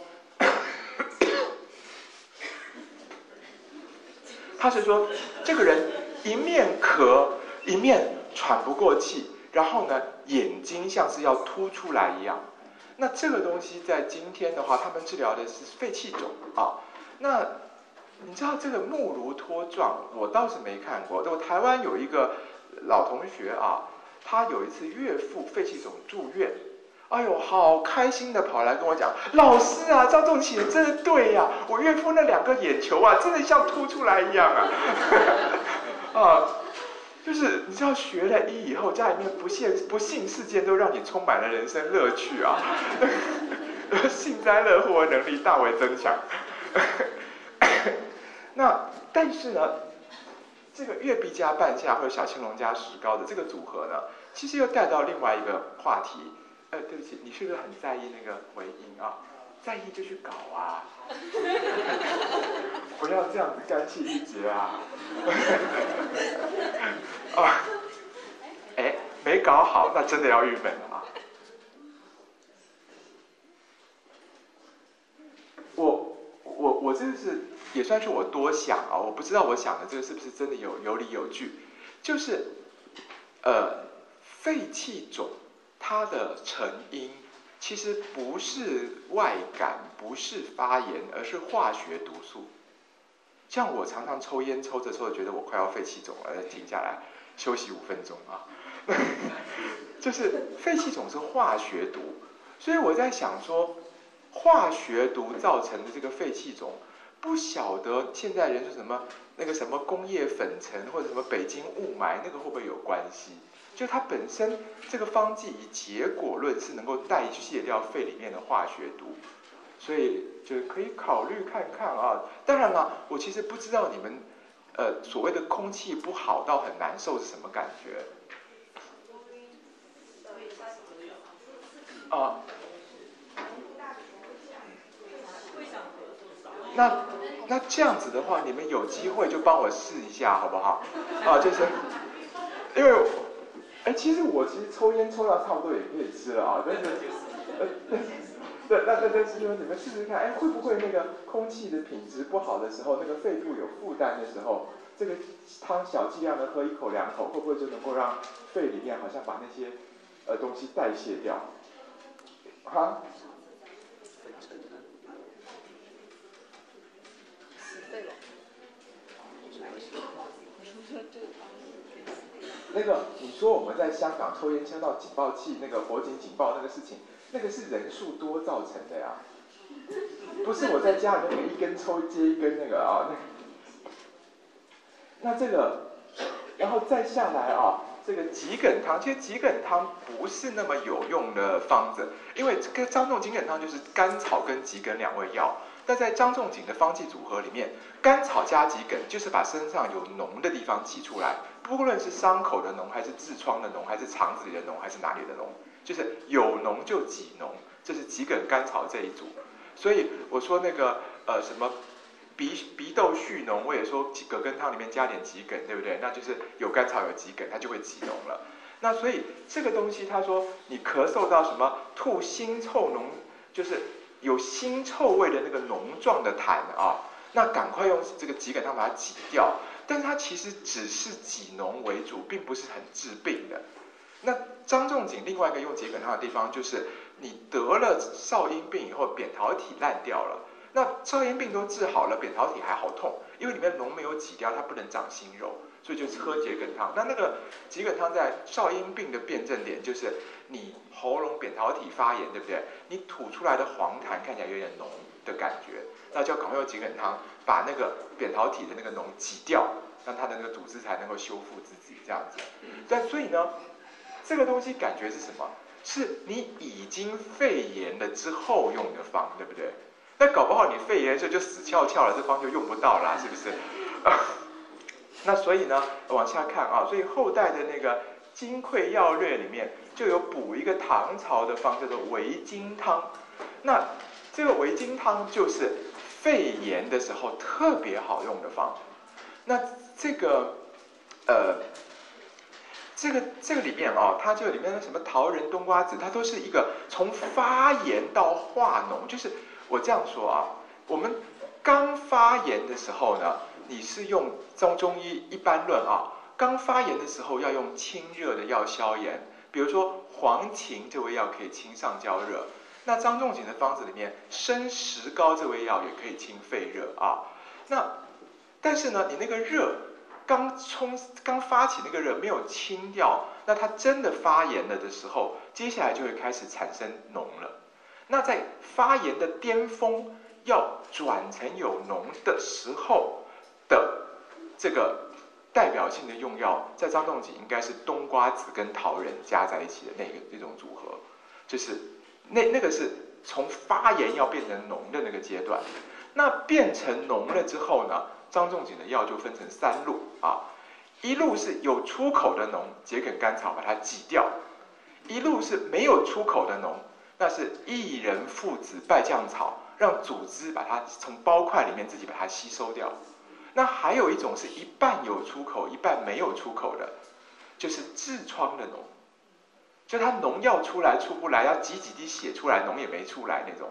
他是说，这个人一面咳，一面喘不过气，然后呢，眼睛像是要凸出来一样。那这个东西在今天的话，他们治疗的是肺气肿啊。那你知道这个木如脱状，我倒是没看过。我台湾有一个老同学啊，他有一次岳父肺气肿住院。哎呦，好开心的跑来跟我讲，老师啊，赵仲启真的对呀、啊，我岳父那两个眼球啊，真的像凸出来一样啊，啊，就是你知道学了医以后，家里面不幸不幸事件都让你充满了人生乐趣啊，幸灾乐祸能力大为增强。那但是呢，这个月碧加半夏或者小青龙加石膏的这个组合呢，其实又带到另外一个话题。呃，对不起，你是不是很在意那个回音啊？在意就去搞啊，不要这样子干气一绝啊！啊，哎，没搞好，那真的要郁闷了啊！我我我这个是也算是我多想啊，我不知道我想的这个是不是真的有有理有据，就是呃肺气肿它的成因其实不是外感，不是发炎，而是化学毒素。像我常常抽烟抽着抽着觉得我快要肺气肿了，停下来休息五分钟啊，就是肺气肿是化学毒，所以我在想说，化学毒造成的这个肺气肿，不晓得现在人说什么那个什么工业粉尘或者什么北京雾霾，那个会不会有关系？就它本身这个方剂以结果论是能够代谢掉肺里面的化学毒，所以就可以考虑看看啊。当然了，我其实不知道你们呃所谓的空气不好到很难受是什么感觉啊？那那这样子的话，你们有机会就帮我试一下好不好？啊，就是因为，哎，其实我其实抽烟抽到差不多也可以吃了啊，但是，呃，对，那那但是说你们试试看，哎，会不会那个空气的品质不好的时候，那个肺部有负担的时候，这个汤小剂量的喝一口两口，会不会就能够让肺里面好像把那些呃东西代谢掉？哈？那个，你说我们在香港抽烟抽到警报器，那个火警警报那个事情，那个是人数多造成的呀，不是我在家里面一根抽接一根那个啊。那, 那这个，然后再下来啊，这个桔梗汤，其实桔梗汤不是那么有用的方子，因为这个张仲桔梗汤就是甘草跟桔梗两味药。但在张仲景的方剂组合里面，甘草加桔梗就是把身上有脓的地方挤出来，不论是伤口的脓，还是痔疮的脓，还是肠子里的脓，还是哪里的脓，就是有脓就挤脓，这是桔梗甘草这一组。所以我说那个呃什么鼻鼻窦蓄脓，我也说葛根汤里面加点桔梗，对不对？那就是有甘草有桔梗，它就会挤脓了。那所以这个东西，他说你咳嗽到什么吐腥臭脓，就是有腥臭味的那个脓状的痰啊，那赶快用这个桔梗汤把它挤掉。但是它其实只是挤脓为主，并不是很治病的。那张仲景另外一个用桔梗汤的地方，就是你得了少阴病以后，扁桃体烂掉了。那少阴病都治好了，扁桃体还好痛，因为里面脓没有挤掉，它不能长新肉，所以就喝桔梗汤。那那个桔梗汤在少阴病的辩证点，就是你喉咙扁桃体发炎，对不对？你吐出来的黄痰看起来有点浓的感觉，那就要赶快用桔梗汤把那个扁桃体的那个脓挤掉，让它的那个组织才能够修复自己这样子。但所以呢，这个东西感觉是什么？是你已经肺炎了之后用的方，对不对？那搞不好你肺炎的时候就死翘翘了，这方就用不到啦，是不是？那所以呢，往下看啊，所以后代的那个《金匮要略》里面就有补一个唐朝的方，叫做维金汤。那这个维金汤就是肺炎的时候特别好用的方。那这个呃，这个这个里面啊，它就里面的什么桃仁、冬瓜子，它都是一个从发炎到化脓。就是我这样说啊，我们刚发炎的时候呢，你是用中中医一般论啊，刚发炎的时候要用清热的药消炎，比如说黄芩这味药可以清上焦热。那张仲景的方子里面，生石膏这味药也可以清肺热啊。那但是呢，你那个热刚冲刚发起那个热没有清掉，那它真的发炎了的时候，接下来就会开始产生脓了。那在发炎的巅峰要转成有脓的时候的这个代表性的用药，在张仲景应该是冬瓜子跟桃仁加在一起的那个那种组合，就是那那个是从发炎要变成脓的那个阶段。那变成脓了之后呢，张仲景的药就分成三路啊，一路是有出口的脓，桔梗甘草把它挤掉；一路是没有出口的脓，那是薏仁附子败酱草，让组织把它从包块里面自己把它吸收掉。那还有一种是一半有出口，一半没有出口的，就是痔疮的脓，就它脓要出来出不来，要挤几滴血出来，脓也没出来那种。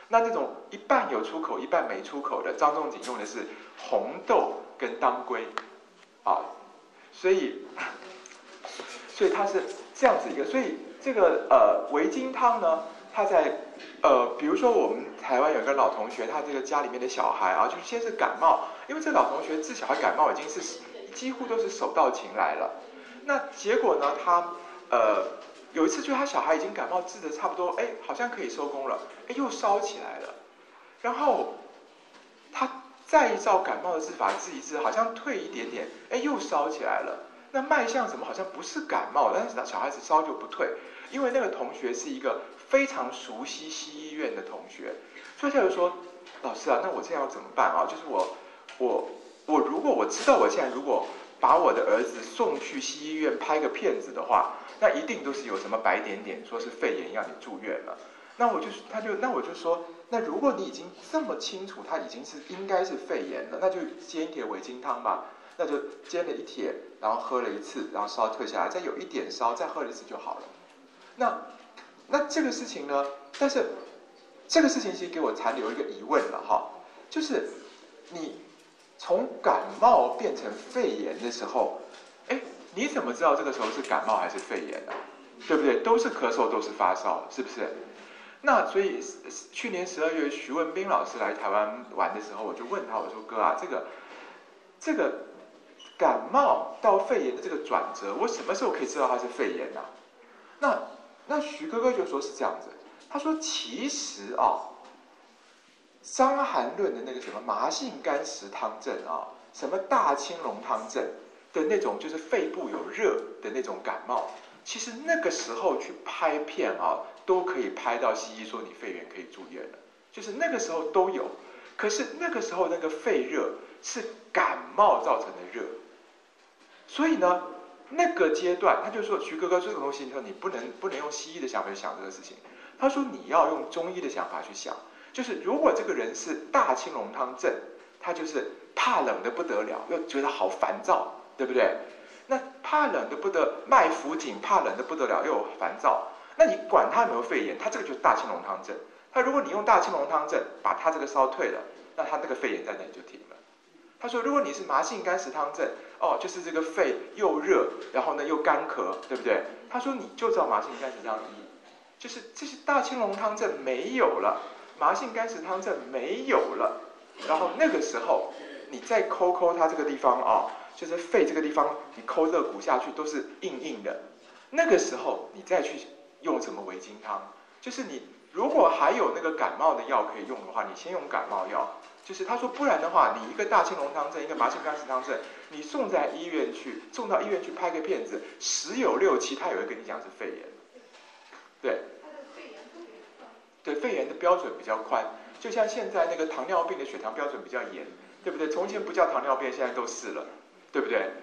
那那种一半有出口一半没出口的，张仲景用的是红豆跟当归，啊，所以所以它是这样子一个，所以这个呃维金汤呢，它在呃比如说我们台湾有一个老同学，他这个家里面的小孩啊，就是先是感冒，因为这老同学治小孩感冒已经是几乎都是手到擒来了，那结果呢，他呃。有一次，就他小孩已经感冒治的差不多，哎，好像可以收工了，哎，又烧起来了。然后他再依照感冒的治法治一治，好像退一点点，哎，又烧起来了。那脉象怎么好像不是感冒，但是小孩子烧就不退？因为那个同学是一个非常熟悉西医院的同学，所以他就说：“老师啊，那我这样要怎么办啊？就是我我我如果我知道我现在如果把我的儿子送去西医院拍个片子的话。”那一定都是有什么白点点，说是肺炎要你住院了。那我就他就那我就说，那如果你已经这么清楚，他已经是应该是肺炎了，那就煎一帖维金汤吧。那就煎了一帖，然后喝了一次，然后烧退下来，再有一点烧，再喝一次就好了。那那这个事情呢？但是这个事情其实给我残留一个疑问了哈，就是你从感冒变成肺炎的时候，哎。你怎么知道这个时候是感冒还是肺炎呢、啊？对不对？都是咳嗽，都是发烧，是不是？那所以去年十二月，徐文斌老师来台湾玩的时候，我就问他，我说哥啊，这个这个感冒到肺炎的这个转折，我什么时候可以知道它是肺炎呢、啊？那那徐哥哥就说是这样子，他说其实啊，《伤寒论》的那个什么麻杏甘石汤证啊，什么大青龙汤证。的那种就是肺部有热的那种感冒，其实那个时候去拍片啊，都可以拍到西医说你肺炎可以住院了，就是那个时候都有。可是那个时候那个肺热是感冒造成的热，所以呢，那个阶段他就说徐哥哥这个东西，你说你不能不能用西医的想法去想这个事情，他说你要用中医的想法去想，就是如果这个人是大青龙汤症，他就是怕冷的不得了，又觉得好烦躁。对不对？那怕冷的不得，脉浮紧，怕冷的不得了，又烦躁。那你管他有没有肺炎，他这个就是大青龙汤症。他如果你用大青龙汤症把他这个烧退了，那他那个肺炎在那里就停了。他说，如果你是麻杏甘石汤症，哦，就是这个肺又热，然后呢又干咳，对不对？他说你就照麻杏甘石汤医，就是这些大青龙汤症没有了，麻杏甘石汤症没有了，然后那个时候你再抠抠他这个地方啊。就是肺这个地方，你抠肋骨下去都是硬硬的，那个时候你再去用什么维金汤，就是你如果还有那个感冒的药可以用的话，你先用感冒药。就是他说不然的话，你一个大青龙汤症，一个麻杏甘石汤症，你送在医院去，送到医院去拍个片子，十有六七他也会跟你讲是肺炎。对，对，肺炎的标准比较宽，就像现在那个糖尿病的血糖标准比较严，对不对？从前不叫糖尿病，现在都是了。对不对？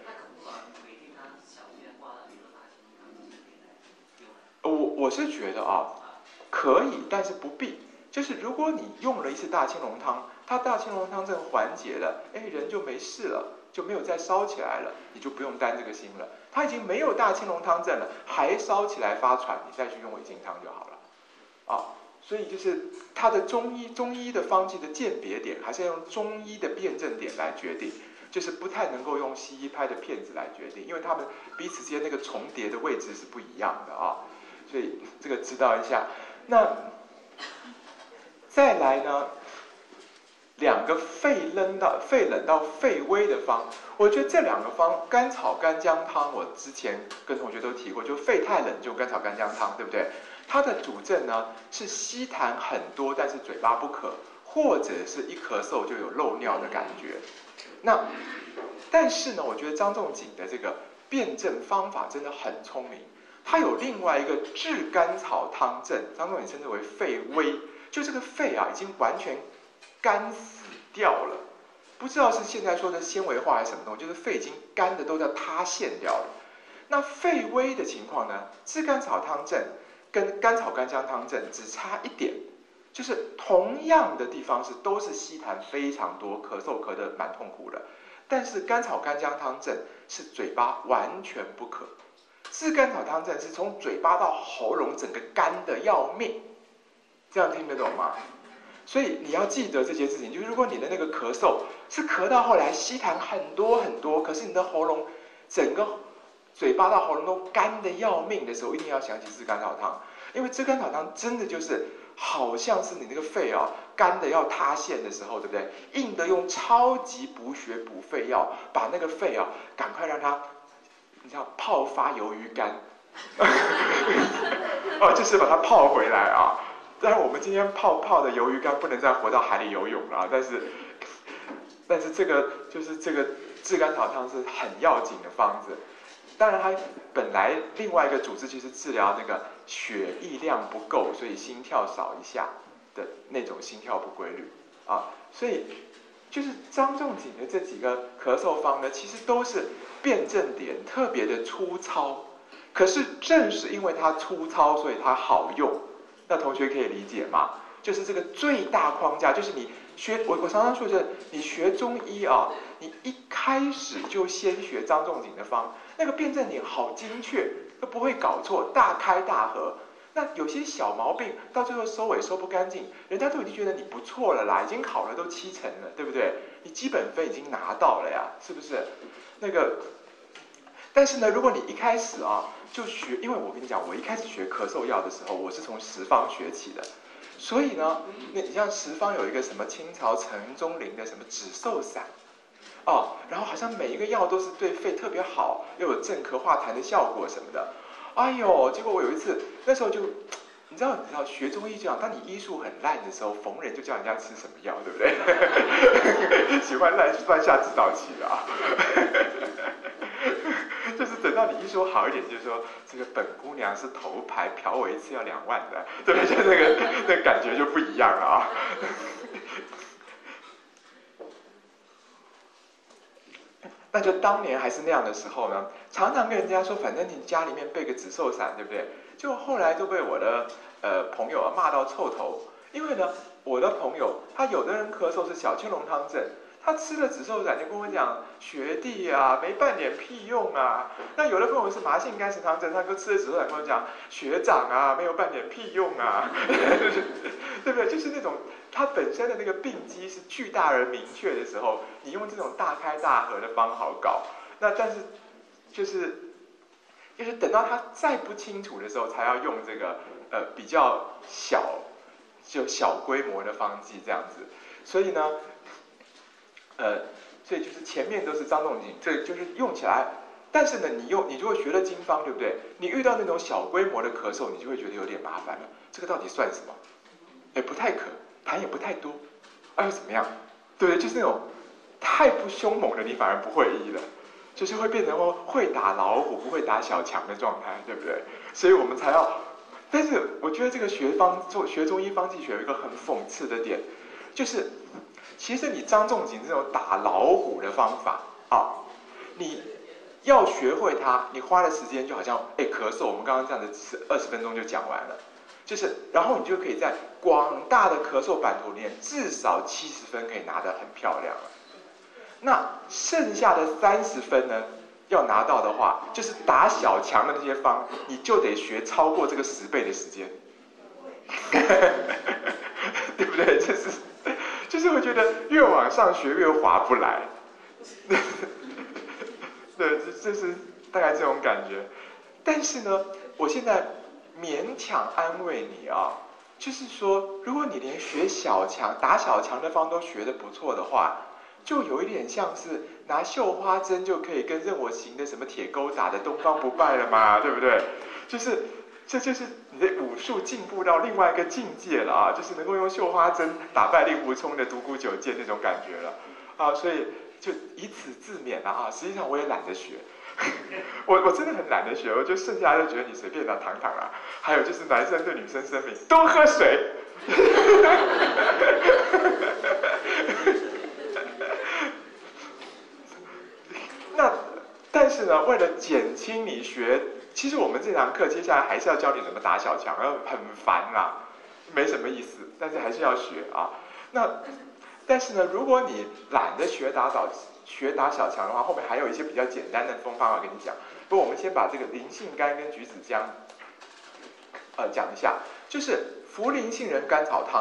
我我是觉得啊，可以，但是不必。就是如果你用了一次大青龙汤，它大青龙汤症缓解了，哎，人就没事了，就没有再烧起来了，你就不用担这个心了。他已经没有大青龙汤症了，还烧起来发喘，你再去用维金汤就好了。啊，所以就是它的中医中医的方剂的鉴别点，还是要用中医的辩证点来决定。就是不太能够用西医拍的片子来决定，因为他们彼此之间那个重叠的位置是不一样的啊，所以这个知道一下。那再来呢，两个肺冷到肺冷到肺微的方，我觉得这两个方，甘草干姜汤，我之前跟同学都提过，就肺太冷就甘草干姜汤，对不对？它的主症呢是稀痰很多，但是嘴巴不渴，或者是一咳嗽就有漏尿的感觉。那，但是呢，我觉得张仲景的这个辩证方法真的很聪明。他有另外一个炙甘草汤证，张仲景称之为肺微，就这个肺啊，已经完全干死掉了，不知道是现在说的纤维化还是什么东西，就是肺已经干的都在塌陷掉了。那肺微的情况呢，炙甘草汤证跟甘草干姜汤证只差一点。就是同样的地方是都是稀痰非常多，咳嗽咳得蛮痛苦的，但是甘草干姜汤证是嘴巴完全不渴，炙甘草汤证是从嘴巴到喉咙整个干的要命，这样听得懂吗？ 所以你要记得这件事情，就是如果你的那个咳嗽是咳到后来吸痰很多很多，可是你的喉咙整个嘴巴到喉咙都干得要命的时候，一定要想起炙甘草汤，因为炙甘草汤真的就是好像是你那个肺啊干得要塌陷的时候，对不对？硬的用超级补血补肺药，把那个肺啊赶快让它，你知道泡发鱿鱼干，哦，就是把它泡回来啊。当然我们今天泡泡的鱿鱼干不能再活到海里游泳了，但是但是这个就是这个炙甘草汤是很要紧的方子。当然，它本来另外一个主治就是治疗那个血液量不够，所以心跳少一下的那种心跳不规律啊。所以就是张仲景的这几个咳嗽方呢，其实都是辩证点特别的粗糙。可是正是因为它粗糙，所以它好用。那同学可以理解吗？就是这个最大框架，就是你学我我常常说，就是你学中医啊，你一开始就先学张仲景的方。那个辩证点好精确，都不会搞错，大开大合。那有些小毛病到最后收尾收不干净，人家都已经觉得你不错了啦，已经考了都七成了，对不对？你基本分已经拿到了呀，是不是？那个，但是呢，如果你一开始啊就学，因为我跟你讲，我一开始学咳嗽药的时候，我是从十方学起的，所以呢，那你像十方有一个什么清朝陈宗麟的什么止嗽散。哦，然后好像每一个药都是对肺特别好，又有镇咳化痰的效果什么的。哎呦，结果我有一次，那时候就，你知道，你知道学中医这样，当你医术很烂的时候，逢人就叫人家吃什么药，对不对？喜欢乱乱下指导棋的啊。就是等到你医术好一点，就是说这个本姑娘是头牌，嫖我一次要两万的，对不对？就那个那个感觉就不一样了啊。那就当年还是那样的时候呢，常常跟人家说，反正你家里面备个止嗽散，对不对？就后来就被我的呃朋友啊骂到臭头，因为呢，我的朋友他有的人咳嗽是小青龙汤症，他吃了止嗽散就跟我讲，学弟啊没半点屁用啊。那有的朋友是麻性干石汤症，他就吃了止嗽散跟我讲，学长啊没有半点屁用啊，对不对？就是那种。它本身的那个病机是巨大而明确的时候，你用这种大开大合的方好搞。那但是就是就是等到它再不清楚的时候，才要用这个呃比较小就小规模的方剂这样子。所以呢，呃，所以就是前面都是张仲景，这就是用起来。但是呢，你用你如果学了经方，对不对？你遇到那种小规模的咳嗽，你就会觉得有点麻烦了。这个到底算什么？哎，不太咳。痰也不太多，哎又怎么样？对不对？就是那种太不凶猛的，你反而不会医了，就是会变成会打老虎不会打小强的状态，对不对？所以我们才要。但是我觉得这个学方做学中医方剂学有一个很讽刺的点，就是其实你张仲景这种打老虎的方法啊，你要学会它，你花的时间就好像哎咳嗽，我们刚刚这样子二十分钟就讲完了。就是，然后你就可以在广大的咳嗽版图里面，至少七十分可以拿得很漂亮了。那剩下的三十分呢，要拿到的话，就是打小强的那些方，你就得学超过这个十倍的时间，对不对？就是，就是会觉得越往上学越划不来，对，这是大概这种感觉。但是呢，我现在。勉强安慰你啊，就是说，如果你连学小强、打小强的方都学得不错的话，就有一点像是拿绣花针就可以跟任我行的什么铁钩打的东方不败了嘛，对不对？就是这就是你的武术进步到另外一个境界了啊，就是能够用绣花针打败令狐冲的独孤九剑那种感觉了啊，所以就以此自勉了啊。实际上我也懒得学。我我真的很懒得学，我就剩下就觉得你随便拿糖糖啊，还有就是男生对女生声明多喝水。那但是呢，为了减轻你学，其实我们这堂课接下来还是要教你怎么打小强，很烦啦，没什么意思，但是还是要学啊。那但是呢，如果你懒得学打早。学打小强的话，后面还有一些比较简单的方法跟你讲。不过我们先把这个灵性甘跟橘子姜，呃，讲一下。就是茯苓杏仁甘草汤，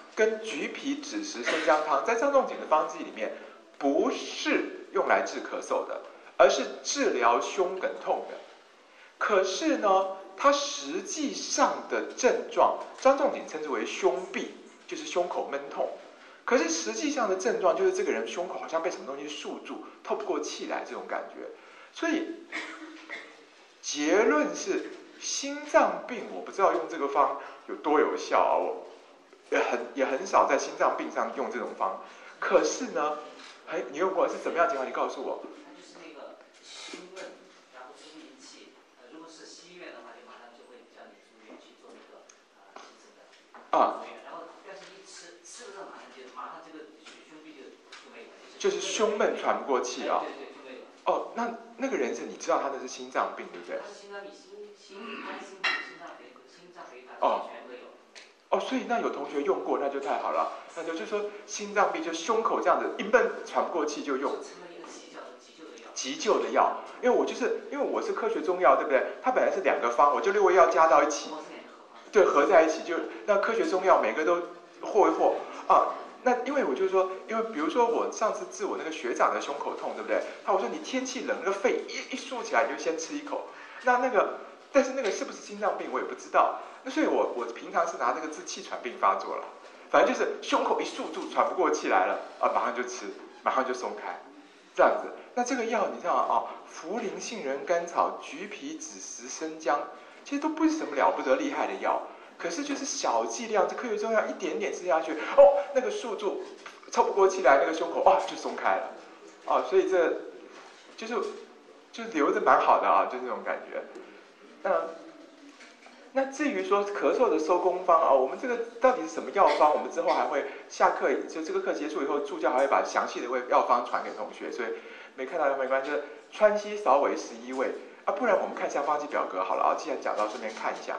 跟橘皮枳实生姜汤，在张仲景的方剂里面，不是用来治咳嗽的，而是治疗胸梗痛的。可是呢，它实际上的症状，张仲景称之为胸痹，就是胸口闷痛。可是实际上的症状就是这个人胸口好像被什么东西束住，透不过气来这种感觉。所以结论是，心脏病我不知道用这个方有多有效啊，我也很也很少在心脏病上用这种方。可是呢，还你用过是怎么样的情况？你告诉我。 它就是那个心闷，然后出阴气。呃，如果是西医院的话，就马上就会叫你住院去做那个呃急诊的。 啊。 然后，但是一吃吃了之后，马上就马上这个胸痹就就没有了。 就是胸闷喘不过气啊。 对对对，就没有了。 哦，那那个人是你知道他那是心脏病，对不对？ 他是心脏病，心心肝心心脏肥心脏肥大全都有。 哦，所以那有同学用过，那就太好了。那就就说心脏病，就胸口这样子一闷喘不过气就用急救的药。因为我就是因为我是科学中药，对不对？它本来是两个方，我就六味药加到一起，对，合在一起就那科学中药每个都和一和啊。那因为我就是说，因为比如说我上次治我那个学长的胸口痛，对不对？他我说你天气冷，那个肺一一竖起来，你就先吃一口。那那个，但是那个是不是心脏病我也不知道。那所以我我平常是拿这个治气喘病发作了，反正就是胸口一束住，喘不过气来了啊，马上就吃，马上就松开，这样子。那这个药你知道啊，茯苓、杏仁、甘草、橘皮、枳实、生姜，其实都不是什么了不得厉害的药。可是就是小剂量，这科学中药一点点吃下去，哦，那个束住，透不过气来，那个胸口哇就松开了，啊，所以这就是就留着蛮好的啊，就这种感觉。那那至于说咳嗽的收工方啊，我们这个到底是什么药方？我们之后还会下课，就这个课结束以后，助教还会把详细的药方传给同学，所以没看到也没关系。川西扫尾十一味啊，不然我们看一下方剂表格好了啊，既然讲到，顺便看一下。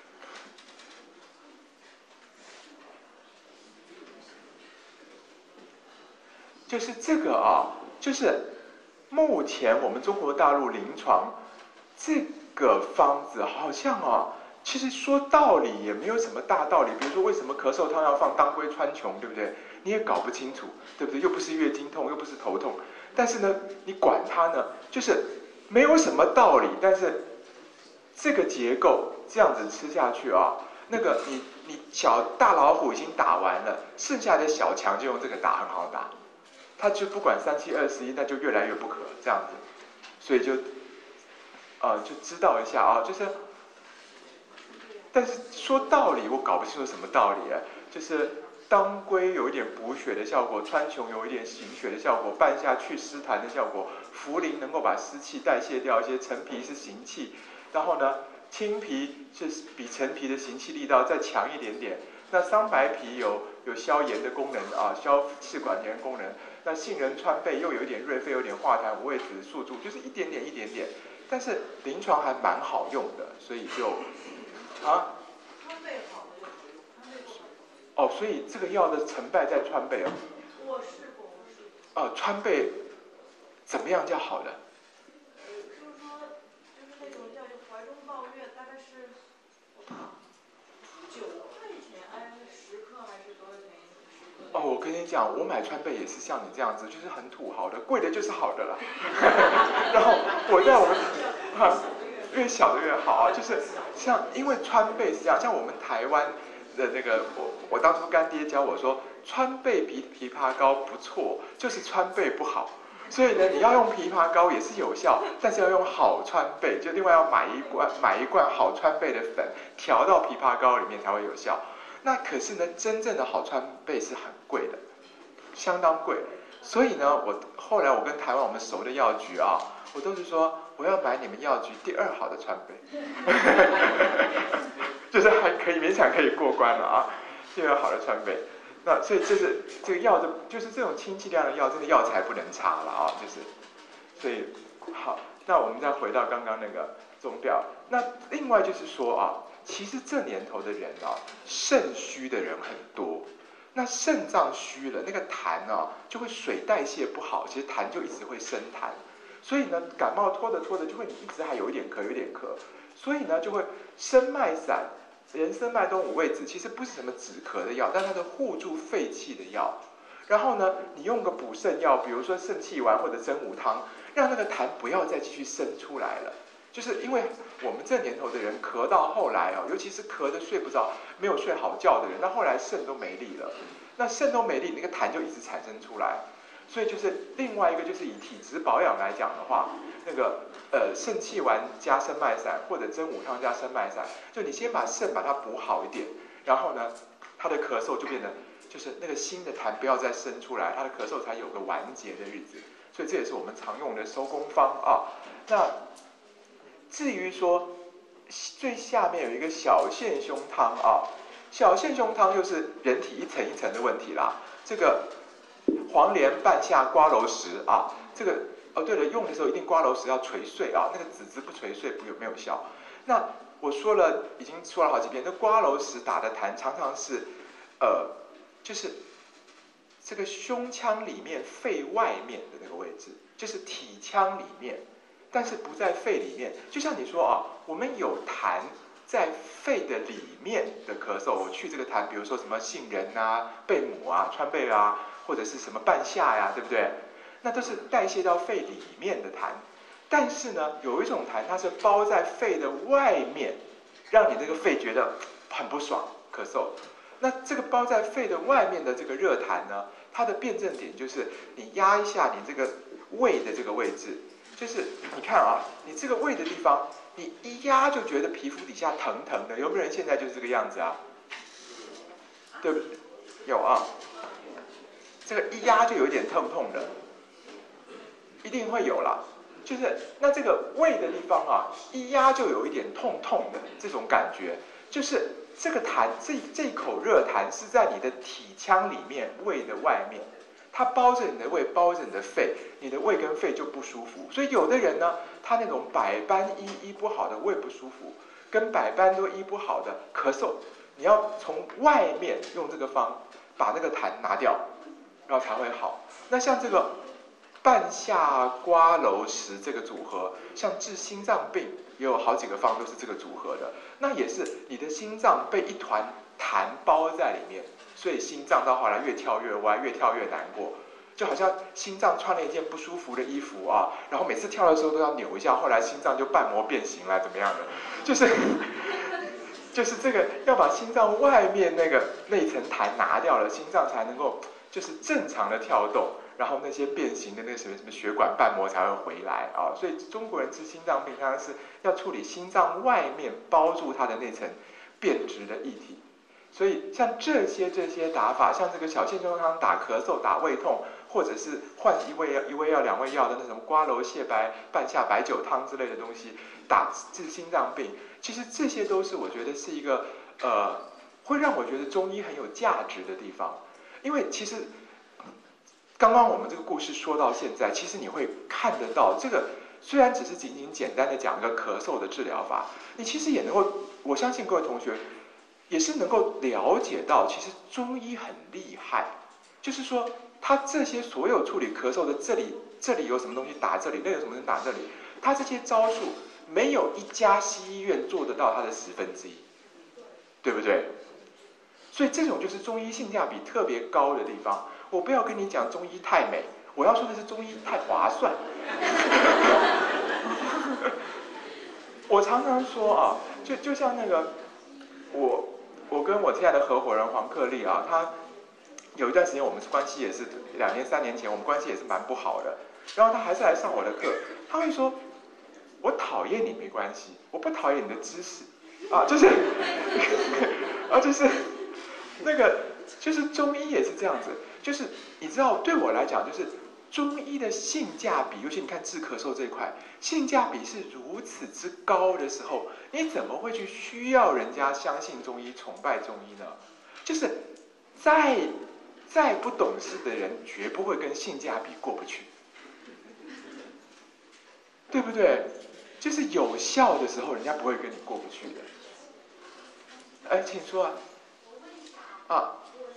就是这个啊，就是目前我们中国大陆临床这个方子好像啊，其实说道理也没有什么大道理。比如说为什么咳嗽汤要放当归川穹，对不对？你也搞不清楚，对不对？又不是月经痛，又不是头痛，但是呢，你管它呢，就是没有什么道理。但是这个结构这样子吃下去啊，那个你你小大老虎已经打完了，剩下的小强就用这个打，很好打。他就不管三七二十一，那就越来越不可这样子，所以就，呃，就知道一下啊，就是，但是说道理我搞不清楚什么道理啊，就是当归有一点补血的效果，川穹有一点行血的效果，半夏去湿痰的效果，茯苓能够把湿气代谢掉一些，陈皮是行气，然后呢，青皮是比陈皮的行气力道再强一点点，那桑白皮有有消炎的功能啊，消气管炎功能。那杏仁川贝又有一点润肺，有点化痰，五味子宿助，就是一点点一点点，但是临床还蛮好用的，所以就啊， 川贝好的就好用，川贝不好用。 哦，所以这个药的成败在川贝哦。 我试过，我试过。 哦，川贝怎么样叫好的？ 呃，就是说，就是那种叫怀中抱月，大概是我靠九块钱，哎，十克还是多少钱一十克？ 哦，我跟你讲，我买川贝也是像你这样子，就是很土豪的，贵的就是好的了。然后我在我们啊，越小的越好啊，就是像因为川贝是这样，像我们台湾的那个，我我当初干爹教我说，川贝枇枇杷膏不错，就是川贝不好。所以呢，你要用枇杷膏也是有效，但是要用好川贝，就另外要买一罐买一罐好川贝的粉，调到枇杷膏里面才会有效。那可是呢，真正的好川贝是很贵的，相当贵。所以呢，我后来我跟台湾我们熟的药局啊，我都是说我要买你们药局第二好的川贝，就是还可以勉强可以过关了啊，第二好的川贝。那所以这是这个药的，就是这种清气量的药，真的药材不能差了啊，就是。所以好，那我们再回到刚刚那个钟表。那另外就是说啊。其实这年头的人啊，肾虚的人很多。那肾脏虚了，那个痰啊就会水代谢不好，其实痰就一直会生痰。所以呢，感冒拖着拖着就会你一直还有一点咳，有一点咳。所以呢，就会生脉散， 人参麦冬五味子其实不是什么止咳的药，但它的护住肺气的药。然后呢，你用个补肾药，比如说肾气丸或者真武汤，让那个痰不要再继续生出来了。就是因为我们这年头的人咳到后来哦，尤其是咳得睡不着、没有睡好觉的人，到后来肾都没力了。那肾都没力，那个痰就一直产生出来。所以就是另外一个，就是以体质保养来讲的话，那个呃肾气丸加生脉散，或者真武汤加生脉散，就你先把肾把它补好一点，然后呢，他的咳嗽就变得就是那个新的痰不要再生出来，他的咳嗽才有个完结的日子。所以这也是我们常用的收工方啊。那至于说最下面有一个小陷胸汤啊，小陷胸汤又是人体一层一层的问题啦。这个黄连、半夏、瓜蒌实啊，这个哦对了，用的时候一定瓜蒌实要捶碎啊，那个籽汁不捶碎不有没有效。那我说了，已经说了好几遍，那瓜蒌实打的痰常常是，呃，就是这个胸腔里面肺外面的那个位置，就是体腔里面，但是不在肺里面。就像你说啊，我们有痰在肺的里面的咳嗽，我去这个痰，比如说什么杏仁啊、贝母啊、川贝啊，或者是什么半夏呀，对不对？那都是代谢到肺里面的痰。但是呢，有一种痰它是包在肺的外面，让你这个肺觉得很不爽，咳嗽。那这个包在肺的外面的这个热痰呢，它的辩证点就是你压一下你这个胃的这个位置，就是你看啊，你这个胃的地方，你一压就觉得皮肤底下疼疼的，有没有人现在就是这个样子啊？对不对？有啊，这个一压就有一点痛痛的，一定会有啦。就是那这个胃的地方啊，一压就有一点痛痛的这种感觉，就是这个痰，这这口热痰是在你的体腔里面，胃的外面，它包着你的胃，包着你的肺，你的胃跟肺就不舒服。所以有的人呢，他那种百般医医不好的胃不舒服，跟百般都医不好的咳嗽，你要从外面用这个方把那个痰拿掉，然后才会好。那像这个半夏瓜蒌实这个组合，像治心脏病也有好几个方都是这个组合的。那也是你的心脏被一团痰包在里面，所以心脏到后来越跳越歪，越跳越难过，就好像心脏穿了一件不舒服的衣服啊，然后每次跳的时候都要扭一下，后来心脏就瓣膜变形了，怎么样的？就是就是这个要把心脏外面那个那层痰拿掉了，心脏才能够就是正常的跳动。然后那些变形的那个什么什么血管瓣膜才会回来啊，所以中国人治心脏病，当然是要处理心脏外面包住它的那层变质的液体。所以像这些这些打法，像这个小陷胸汤打咳嗽、打胃痛，或者是换一味药、一味药、两味药的那种瓜蒌、泻白、半夏、白酒汤之类的东西，打治心脏病，其实这些都是我觉得是一个呃，会让我觉得中医很有价值的地方，因为其实。刚刚我们这个故事说到现在，其实你会看得到，这个虽然只是仅仅简单的讲一个咳嗽的治疗法，你其实也能够，我相信各位同学也是能够了解到，其实中医很厉害，就是说他这些所有处理咳嗽的，这里这里有什么东西打这里，那有什么东西打这里，他这些招数没有一家西医院做得到他的十分之一，对不对？所以这种就是中医性价比特别高的地方。我不要跟你讲中医太美，我要说的是中医太划算。我常常说啊，就就像那个我我跟我现在的合伙人黄克利啊，他有一段时间我们关系也是两年三年前我们关系也是蛮不好的，然后他还是来上我的课，他会说，我讨厌你没关系，我不讨厌你的知识啊，就是啊就是那个就是中医也是这样子。就是你知道，对我来讲，就是中医的性价比，尤其你看治咳嗽这一块，性价比是如此之高的时候，你怎么会去需要人家相信中医、崇拜中医呢？就是再再不懂事的人，绝不会跟性价比过不去，对不对？就是有效的时候，人家不会跟你过不去的。哎，请说啊。啊。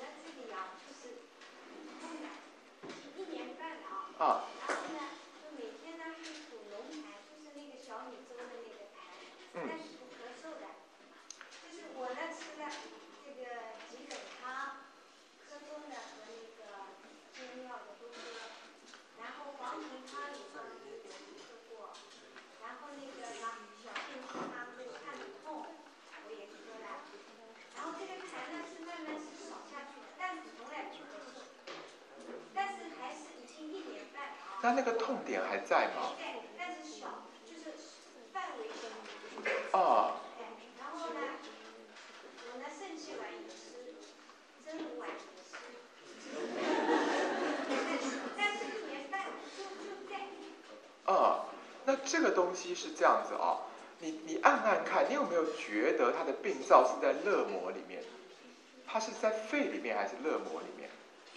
啊， 然后呢，就每天呢是煮浓痰，就是那个小米粥的那个痰，但是不咳嗽的。就是我呢那那个痛点还在吗？ 在，但是小，就是范围小。 哦。 然后呢，我呢肾气丸也吃，真武丸也吃，但是一年半就就在。 哦，那这个东西是这样子哦，你你按按看，你有没有觉得它的病灶是在肋膜里面？它是在肺里面还是肋膜里面？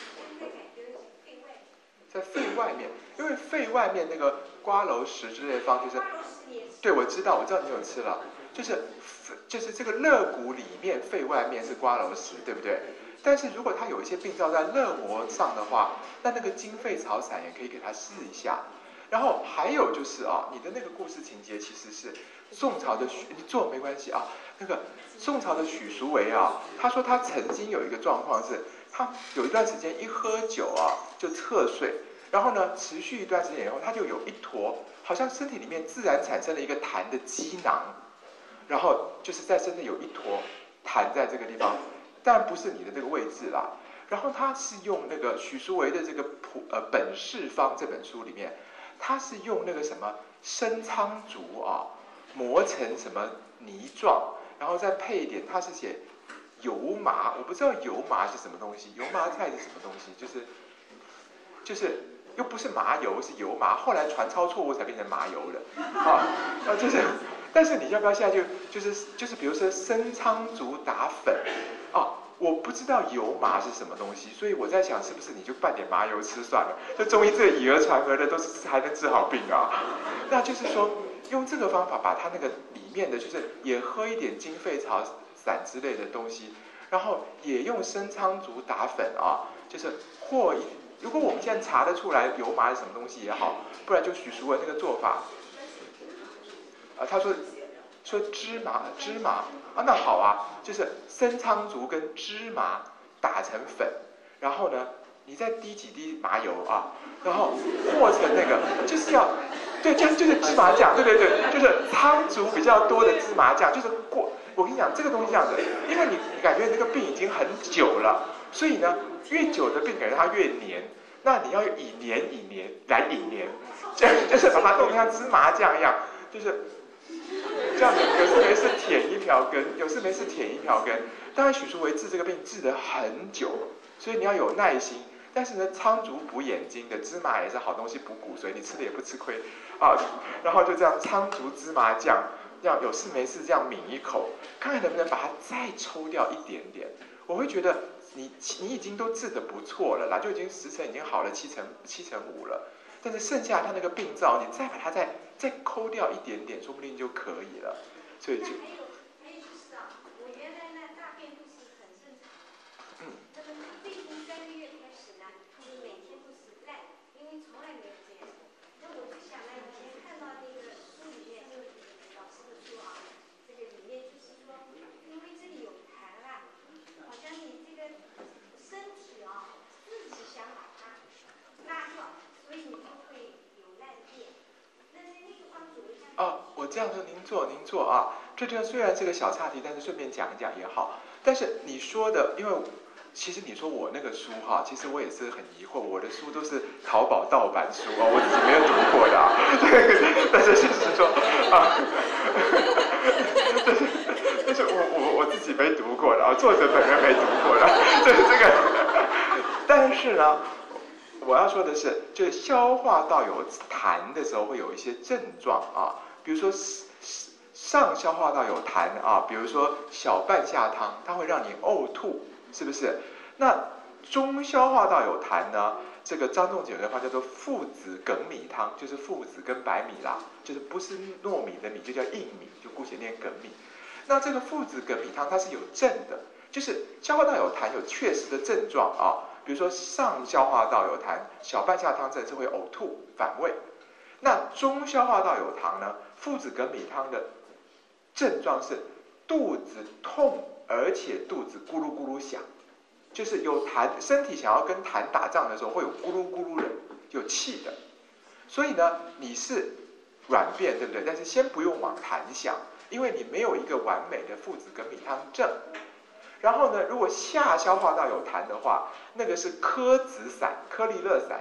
在肺外面，因为肺外面那个瓜蒌实之类的方就是，对，我知道，我知道你有吃了，就是就是这个肋骨里面，肺外面是瓜蒌实，对不对？但是如果它有一些病灶在肋膜上的话，那那个金肺草散也可以给它试一下。然后还有就是啊，你的那个故事情节其实是宋朝的许，你做没关系啊。那个宋朝的许淑为啊，他说他曾经有一个状况是，他有一段时间一喝酒啊就侧睡，然后呢持续一段时间以后，他就有一坨，好像身体里面自然产生了一个痰的积囊，然后就是在身体有一坨痰在这个地方，但不是你的这个位置啦。然后他是用那个许淑为的这个普呃本事方这本书里面。它是用那个什么生苍竹啊，磨成什么泥状，然后再配一点，它是写油麻，我不知道油麻是什么东西，油麻菜是什么东西，就是就是又不是麻油，是油麻，后来传抄错误才变成麻油了啊，啊就是，但是你要不要现在就就是就是比如说生苍竹打粉啊？我不知道油麻是什么东西，所以我在想，是不是你就拌点麻油吃算了？就中医这以讹传讹的，都是还能治好病啊。那就是说，用这个方法把它那个里面的，就是也喝一点金肺草散之类的东西，然后也用生苍竹打粉啊，就是或一，如果我们现在查得出来油麻是什么东西也好，不然就许淑文那个做法。啊，他说说芝麻芝麻。啊，那好啊，就是生苍竹跟芝麻打成粉，然后呢，你再滴几滴麻油啊，然后和成那个，就是要，对，就就是芝麻酱，对对对，就是苍竹比较多的芝麻酱，就是过。我跟你讲，这个东西这样子，因为你感觉这个病已经很久了，所以呢，越久的病感觉它越黏，那你要以黏以黏来引黏，这样就是把它弄得像芝麻酱一样，就是。这样子有事没事舔一瓢羹，有事没事舔一瓢羹。当然，许淑为治这个病治得很久，所以你要有耐心。但是呢，苍竹补眼睛的，芝麻也是好东西，补骨髓，你吃的也不吃亏啊。然后就这样苍竹芝麻酱，这样有事没事这样抿一口，看看能不能把它再抽掉一点点。我会觉得你你已经都治得不错了啦，就已经十成已经好了七成七成五了。但是剩下它那个病灶，你再把它再再抠掉一点点，说不定就可以了。所以就还有还有就是啊，我原来呢大便不是很正常，嗯，那么最近三个月开始呢，就是每天都是烂，因为从来没有这样。那我就想呢，以前看到那个书里面，就是老师的书啊，这个里面就是说，因为这里有痰啊，好像你这个身体啊自己想把它拉掉。所以你就会有烂便，但是那个方子我哦，我这样说，您做您做啊。这这虽然是个小岔题，但是顺便讲一讲也好。但是你说的，因为其实你说我那个书哈，其实我也是很疑惑，我的书都是淘宝盗版书啊，我自己没有读过的啊。但是事实说啊，但是但是我我我自己没读过的啊，作者本人没读过的，就是这个。但是呢。我要说的是，就是消化道有痰的时候会有一些症状啊，比如说上消化道有痰啊，比如说小半夏汤，它会让你呕吐，是不是？那中消化道有痰呢，这个张仲景有个方叫做附子粳米汤，就是附子跟白米啦，就是不是糯米的米，就叫硬米，就姑且念粳米。那这个附子粳米汤它是有症的，就是消化道有痰有确实的症状啊。比如说上消化道有痰，小半夏汤症是会呕吐反胃。那中消化道有痰呢，附子粳米汤的症状是肚子痛，而且肚子咕噜咕噜响，就是有痰，身体想要跟痰打仗的时候会有咕噜咕噜的，有气的。所以呢，你是软便，对不对？但是先不用往痰想，因为你没有一个完美的附子粳米汤症。然后呢，如果下消化道有痰的话，那个是颗子散、颗粒乐散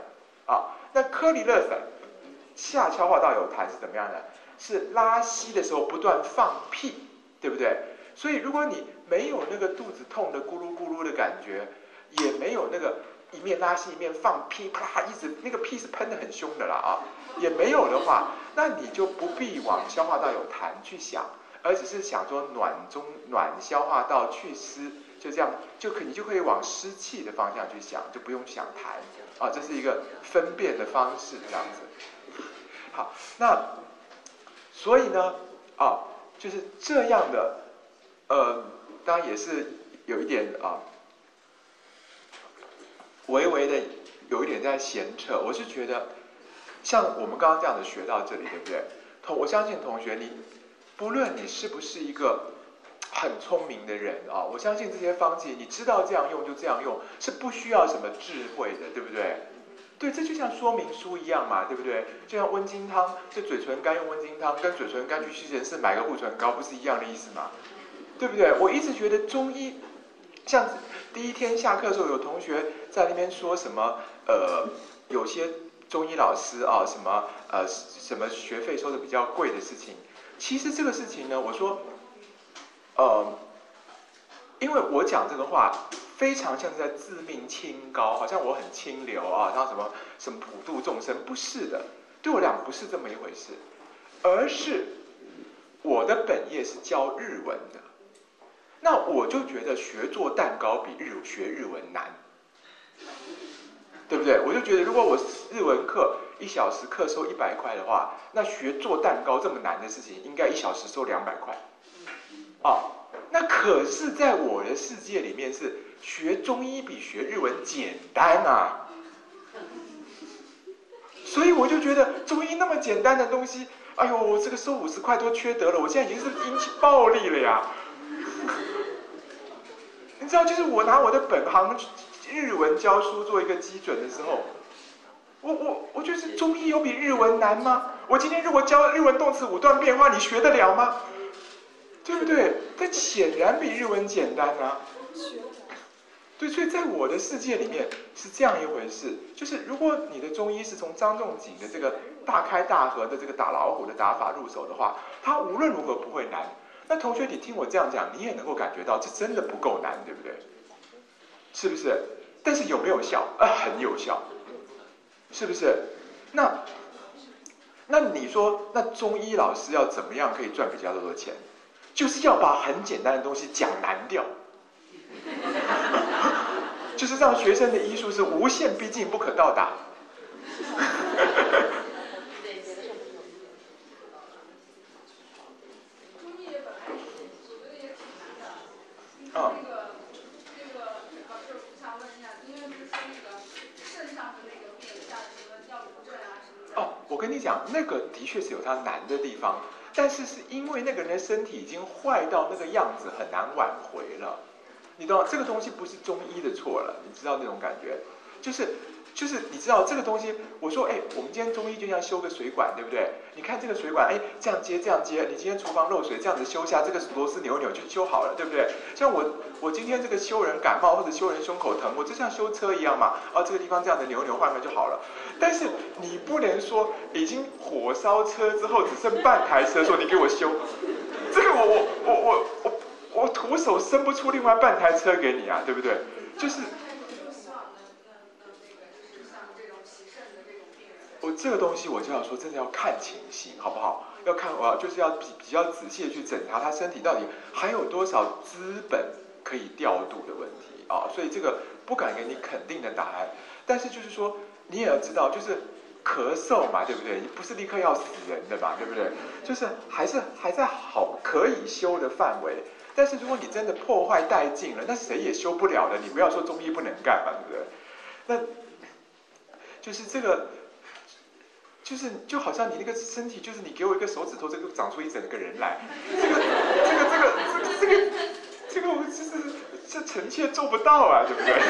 啊。那颗粒勒散下消化道有痰是怎么样呢？是拉稀的时候不断放屁，对不对？所以如果你没有那个肚子痛的咕噜咕噜的感觉，也没有那个一面拉稀一面放屁，啪一直那个屁是喷得很凶的啦啊，也没有的话，那你就不必往消化道有痰去想，而只是想说暖中暖消化道祛湿，就这样就可你就可以往湿气的方向去想，就不用想痰啊，这是一个分辨的方式，这样子。好，那所以呢啊，就是这样的，呃，当然也是有一点啊。微微的有一点在闲扯，我是觉得，像我们刚刚这样子学到这里，对不对？同我相信同学，你不论你是不是一个很聪明的人啊，我相信这些方剂，你知道这样用就这样用，是不需要什么智慧的，对不对？对，这就像说明书一样嘛，对不对？就像温经汤，这嘴唇干用温经汤，跟嘴唇干去屈臣氏买个护唇膏，不是一样的意思吗？对不对？我一直觉得中医。像第一天下课的时候，有同学在那边说什么，呃，有些中医老师啊，什么呃什么学费收的比较贵的事情。其实这个事情呢，我说，呃，因为我讲这个话，非常像是在自命清高，好像我很清流啊，然后什么什么普度众生，不是的，对我俩不是这么一回事，而是我的本业是教日文的。那我就觉得学做蛋糕比日学日文难，对不对？我就觉得如果我日文课一小时课收一百块的话，那学做蛋糕这么难的事情，应该一小时收两百块。啊，那可是在我的世界里面是学中医比学日文简单啊，所以我就觉得中医那么简单的东西，哎呦，这个收五十块多缺德了，我现在已经是引起暴力了呀。你知道，就是我拿我的本行日文教书做一个基准的时候，我我我觉得中医有比日文难吗？我今天如果教日文动词五段变化，你学得了吗？对不对？这显然比日文简单啊。对，所以在我的世界里面是这样一回事，就是如果你的中医是从张仲景的这个大开大合的这个打老虎的打法入手的话，它无论如何不会难。那同学，你听我这样讲，你也能够感觉到这真的不够难，对不对？是不是？但是有没有效？啊，很有效，是不是？那那你说，那中医老师要怎么样可以赚比较多的钱？就是要把很简单的东西讲难掉，就是让学生的医术是无限逼近不可到达。哦， 那个那个老师，我想问一下，因为不是说那个肾上的那个病，像什么尿毒症啊什么的。 哦，我跟你讲，那个的确是有它难的地方，但是是因为那个人的身体已经坏到那个样子，很难挽回了。你懂吗？这个东西不是中医的错了，你知道那种感觉，就是就是你知道这个东西，我说哎，我们今天中医就像修个水管，对不对？你看这个水管，哎，这样接这样接，你今天厨房漏水，这样子修下，这个螺丝扭扭就修好了，对不对？像我我今天这个修人感冒或者修人胸口疼，我就像修车一样嘛，啊，这个地方这样的扭扭换换就好了。但是你不能说已经火烧车之后只剩半台车，说你给我修，这个我我我我我我徒手伸不出另外半台车给你啊，对不对？就是。我这个东西我就要说，真的要看情形，好不好？要看我就是要比比较仔细的去检查他身体到底还有多少资本可以调度的问题啊，所以这个不敢给你肯定的答案。但是就是说，你也要知道，就是咳嗽嘛，对不对？不是立刻要死人的嘛，对不对？就是还是还在好可以修的范围。但是如果你真的破坏殆尽了，那谁也修不了的。你不要说中医不能干嘛，对不对？那就是这个。就是就好像你那个身体，就是你给我一个手指头，这个长出一整个人来，这个这个这个这个这个这个我就是这臣妾做不到啊，对不对？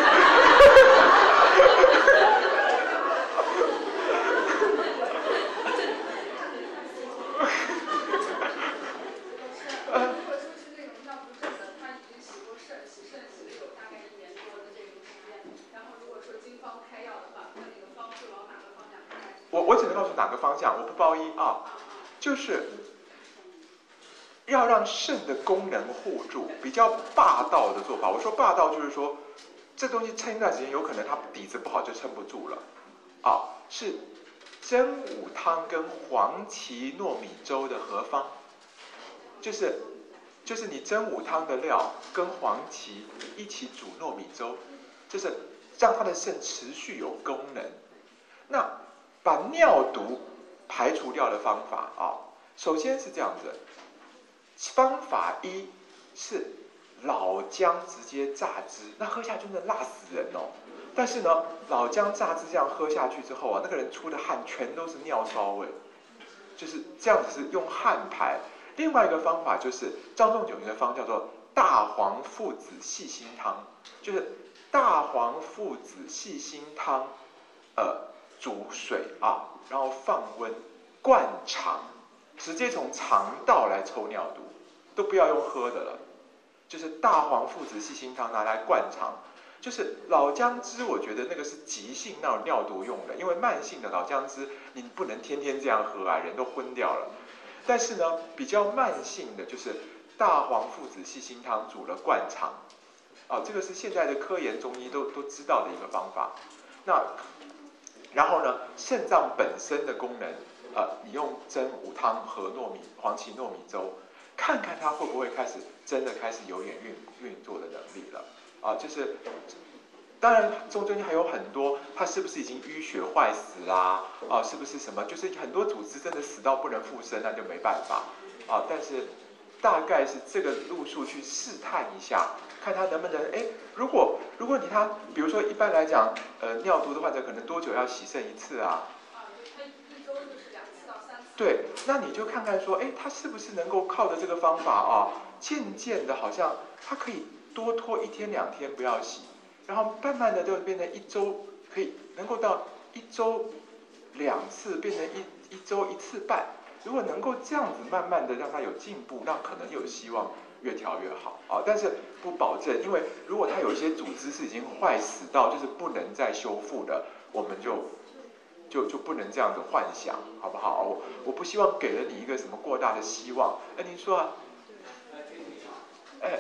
我我只能告诉哪个方向，我不包一啊，就是要让肾的功能护住，比较霸道的做法。我说霸道就是说，这东西撑一段时间，有可能它底子不好就撑不住了啊。是真武汤跟黄芪糯米粥的合方，就是就是你真武汤的料跟黄芪一起煮糯米粥，就是让它的肾持续有功能。那把尿毒排除掉的方法啊，首先是这样子，方法一是老姜直接榨汁，那喝下去真的辣死人哦。但是呢，老姜榨汁这样喝下去之后啊，那个人出的汗全都是尿骚味，就是这样子是用汗排。另外一个方法就是张仲景有一个方叫做大黄附子细辛汤，就是大黄附子细辛汤，呃，煮水啊，然后放温，灌肠，直接从肠道来抽尿毒，都不要用喝的了。就是大黄附子细辛汤拿来灌肠，就是老姜汁，我觉得那个是急性那种尿毒用的，因为慢性的老姜汁你不能天天这样喝啊，人都昏掉了。但是呢，比较慢性的就是大黄附子细辛汤煮了灌肠，啊，这个是现在的科研中医都都知道的一个方法。那然后呢，肾脏本身的功能，呃，你用真武汤和糯米黄芪糯米粥，看看它会不会开始真的开始有点运运作的能力了啊，就是当然中中间还有很多，它是不是已经淤血坏死啦啊，是不是什么，就是很多组织真的死到不能复生，那就没办法啊。但是大概是这个路数去试探一下，看他能不能哎，如果如果你他比如说一般来讲，呃，尿毒的患者可能多久要洗肾一次啊？ 啊，他一周就是两次到三次。 对，那你就看看说，哎，他是不是能够靠着这个方法啊，渐渐的好像他可以多拖一天两天不要洗，然后慢慢的就变成一周可以能够到一周两次变成一一周一次半。如果能够这样子慢慢的让他有进步，那可能有希望越调越好啊，但是不保证，因为如果他有一些组织是已经坏死到就是不能再修复的，我们就就就不能这样子幻想，好不好？我我不希望给了你一个什么过大的希望。哎，您说啊？哎，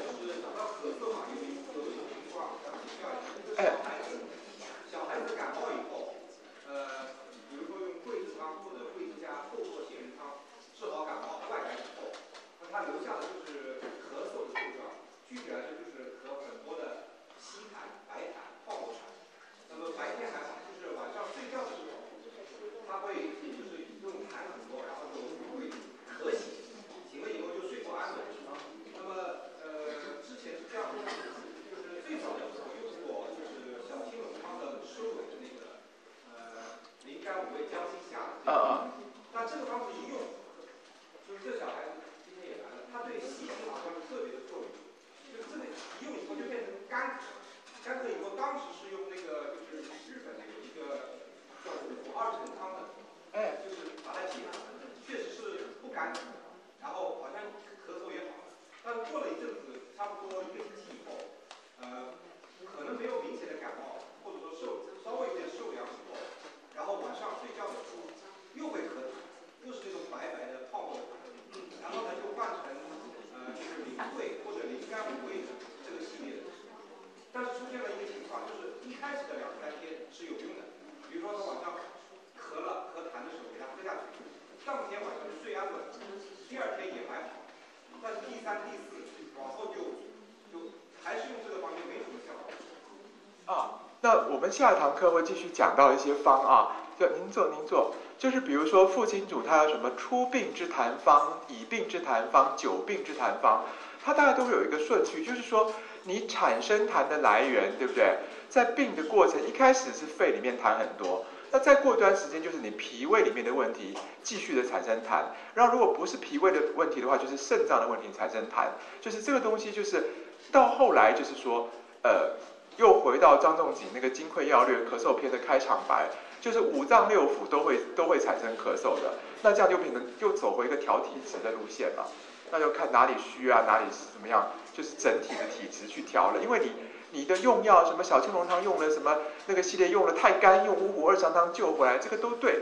哎。 小孩子感冒以后，呃，比如说用桂枝汤或者桂枝加豆粕杏仁汤治好感冒外感以后，那他留下的就是咳嗽的症状，具体来说就是和很多的稀痰、白痰、泡沫痰。那么白天还好，就是晚上睡觉的时候，他会就是用痰很多，然后就会咳醒，醒了以后就睡不安稳。那么呃，之前是这样的，就是最早的时候用过就是小青龙汤的收尾的那个呃灵丹五味姜心下的这个，但这个方子一用，就是这小孩子今天也来了，他对细菌好像是特别的过敏，就是这个一用以后就变成干咳，干咳以后当时是用那个就是日本的有一个叫五谷二陈汤的，哎，就是把它解，确实是不干咳，然后好像咳嗽也好了，但过了一阵子，差不多一个星期以后，呃，可能没有明显的感冒，或者说受稍微有点受凉以后，然后晚上睡觉的时候又会咳痰，又是那种白白的泡沫的痰，然后呢就换成呃就是灵桂或者灵丹五味的这个系列的，但是出现了一个情况，就是一开始的两三天是有用的，比如说他晚上咳了咳痰的时候给他喝下去，当天晚上就睡安稳，第二天也还好，但是第三、第四往后就就还是用这个方面没什么效果。 啊，那我们下一堂课会继续讲到一些方啊，就您坐您坐，就是比如说父亲主他有什么初病之痰方、乙病之痰方、久病之痰方，它大概都会有一个顺序，就是说你产生痰的来源，对不对？在病的过程，一开始是肺里面痰很多，那再过一段时间就是你脾胃里面的问题继续的产生痰，然后如果不是脾胃的问题的话，就是肾脏的问题产生痰，就是这个东西就是到后来就是说，呃。又回到张仲景那个《金匮要略》咳嗽篇的开场白，就是五脏六腑都会都会产生咳嗽的，那这样就变成又走回一个调体质的路线嘛，那就看哪里虚啊，哪里是怎么样，就是整体的体质去调了，因为你你的用药什么小青龙汤用了什么那个系列用了太干，用五谷二常汤救回来，这个都对，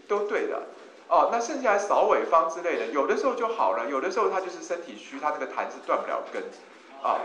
都对的。哦，那剩下来扫尾方之类的，有的时候就好了，有的时候他就是身体虚，他那个痰是断不了根。啊，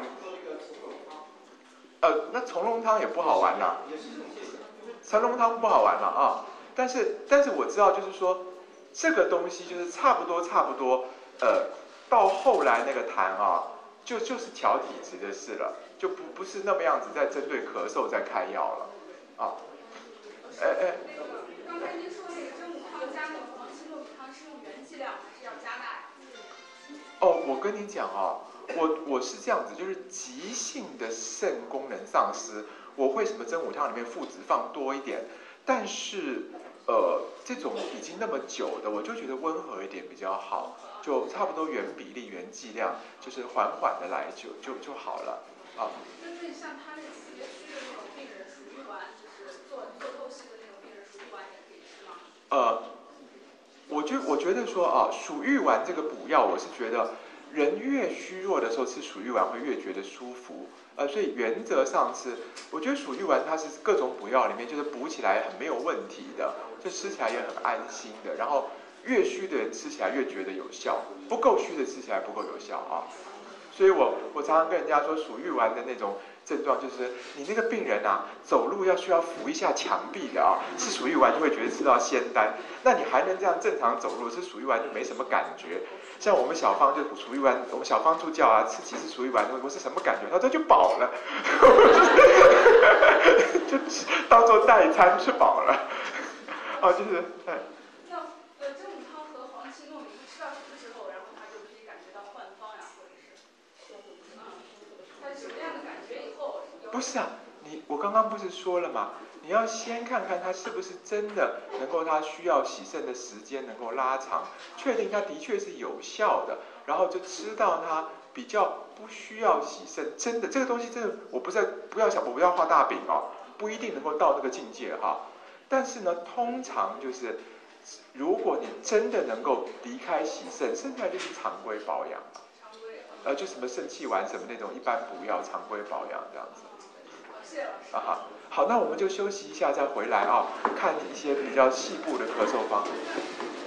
呃，那虫龙汤也不好玩啦，神龙汤不好玩了啊。但是，但是我知道，就是说这个东西就是差不多，差不多，呃，到后来那个痰啊，就就是调体质的事了，就不不是那么样子在针对咳嗽在开药了，啊，哎哎。 刚才您说那个真武汤加那个黄芪糯米汤是用原剂量还是要加大？ 哦，我跟你讲啊，我我是这样子，就是急性的肾功能丧失，我会什么真武汤里面附子放多一点，但是呃这种已经那么久的，我就觉得温和一点比较好，就差不多原比例原剂量，就是缓缓的来就就就好了啊。 那那像他那个特别虚的那种病人，鼠玉丸就是做做透析的那种病人，鼠玉丸也可以吃吗？ 呃，我觉我觉得说啊，鼠玉丸这个补药，我是觉得人越虚弱的时候吃鼠玉丸会越觉得舒服。呃，所以原则上是，我觉得鼠玉丸它是各种补药里面就是补起来很没有问题的，就吃起来也很安心的。然后越虚的人吃起来越觉得有效，不够虚的吃起来不够有效啊。所以我我常常跟人家说，鼠玉丸的那种症状就是你那个病人啊，走路要需要扶一下墙壁的啊，吃鼠玉丸就会觉得吃到仙丹。那你还能这样正常走路，吃鼠玉丸就没什么感觉。像我们小芳就鼠玉丸，我们小芳助教啊，吃几次鼠玉丸，我是什么感觉？他说就饱了，就当做代餐吃饱了。哦，就是，哎。 那呃，真武汤和黄芪糯米吃到什么时候，然后他就可以感觉到换方呀，或者是，嗯，他什么样的感觉以后？ 不是啊，你我刚刚不是说了吗？你要先看看他是不是真的能够，他需要洗肾的时间能够拉长，确定他的确是有效的，然后就吃到他比较不需要洗肾，真的这个东西真的，我不是不要想，我不要画大饼哦，不一定能够到那个境界哈。但是呢，通常就是如果你真的能够离开洗肾，剩下就是常规保养了，呃，就什么肾气丸什么那种一般补药常规保养这样子。啊好，好，那我们就休息一下再回来啊，看一些比较细部的咳嗽方。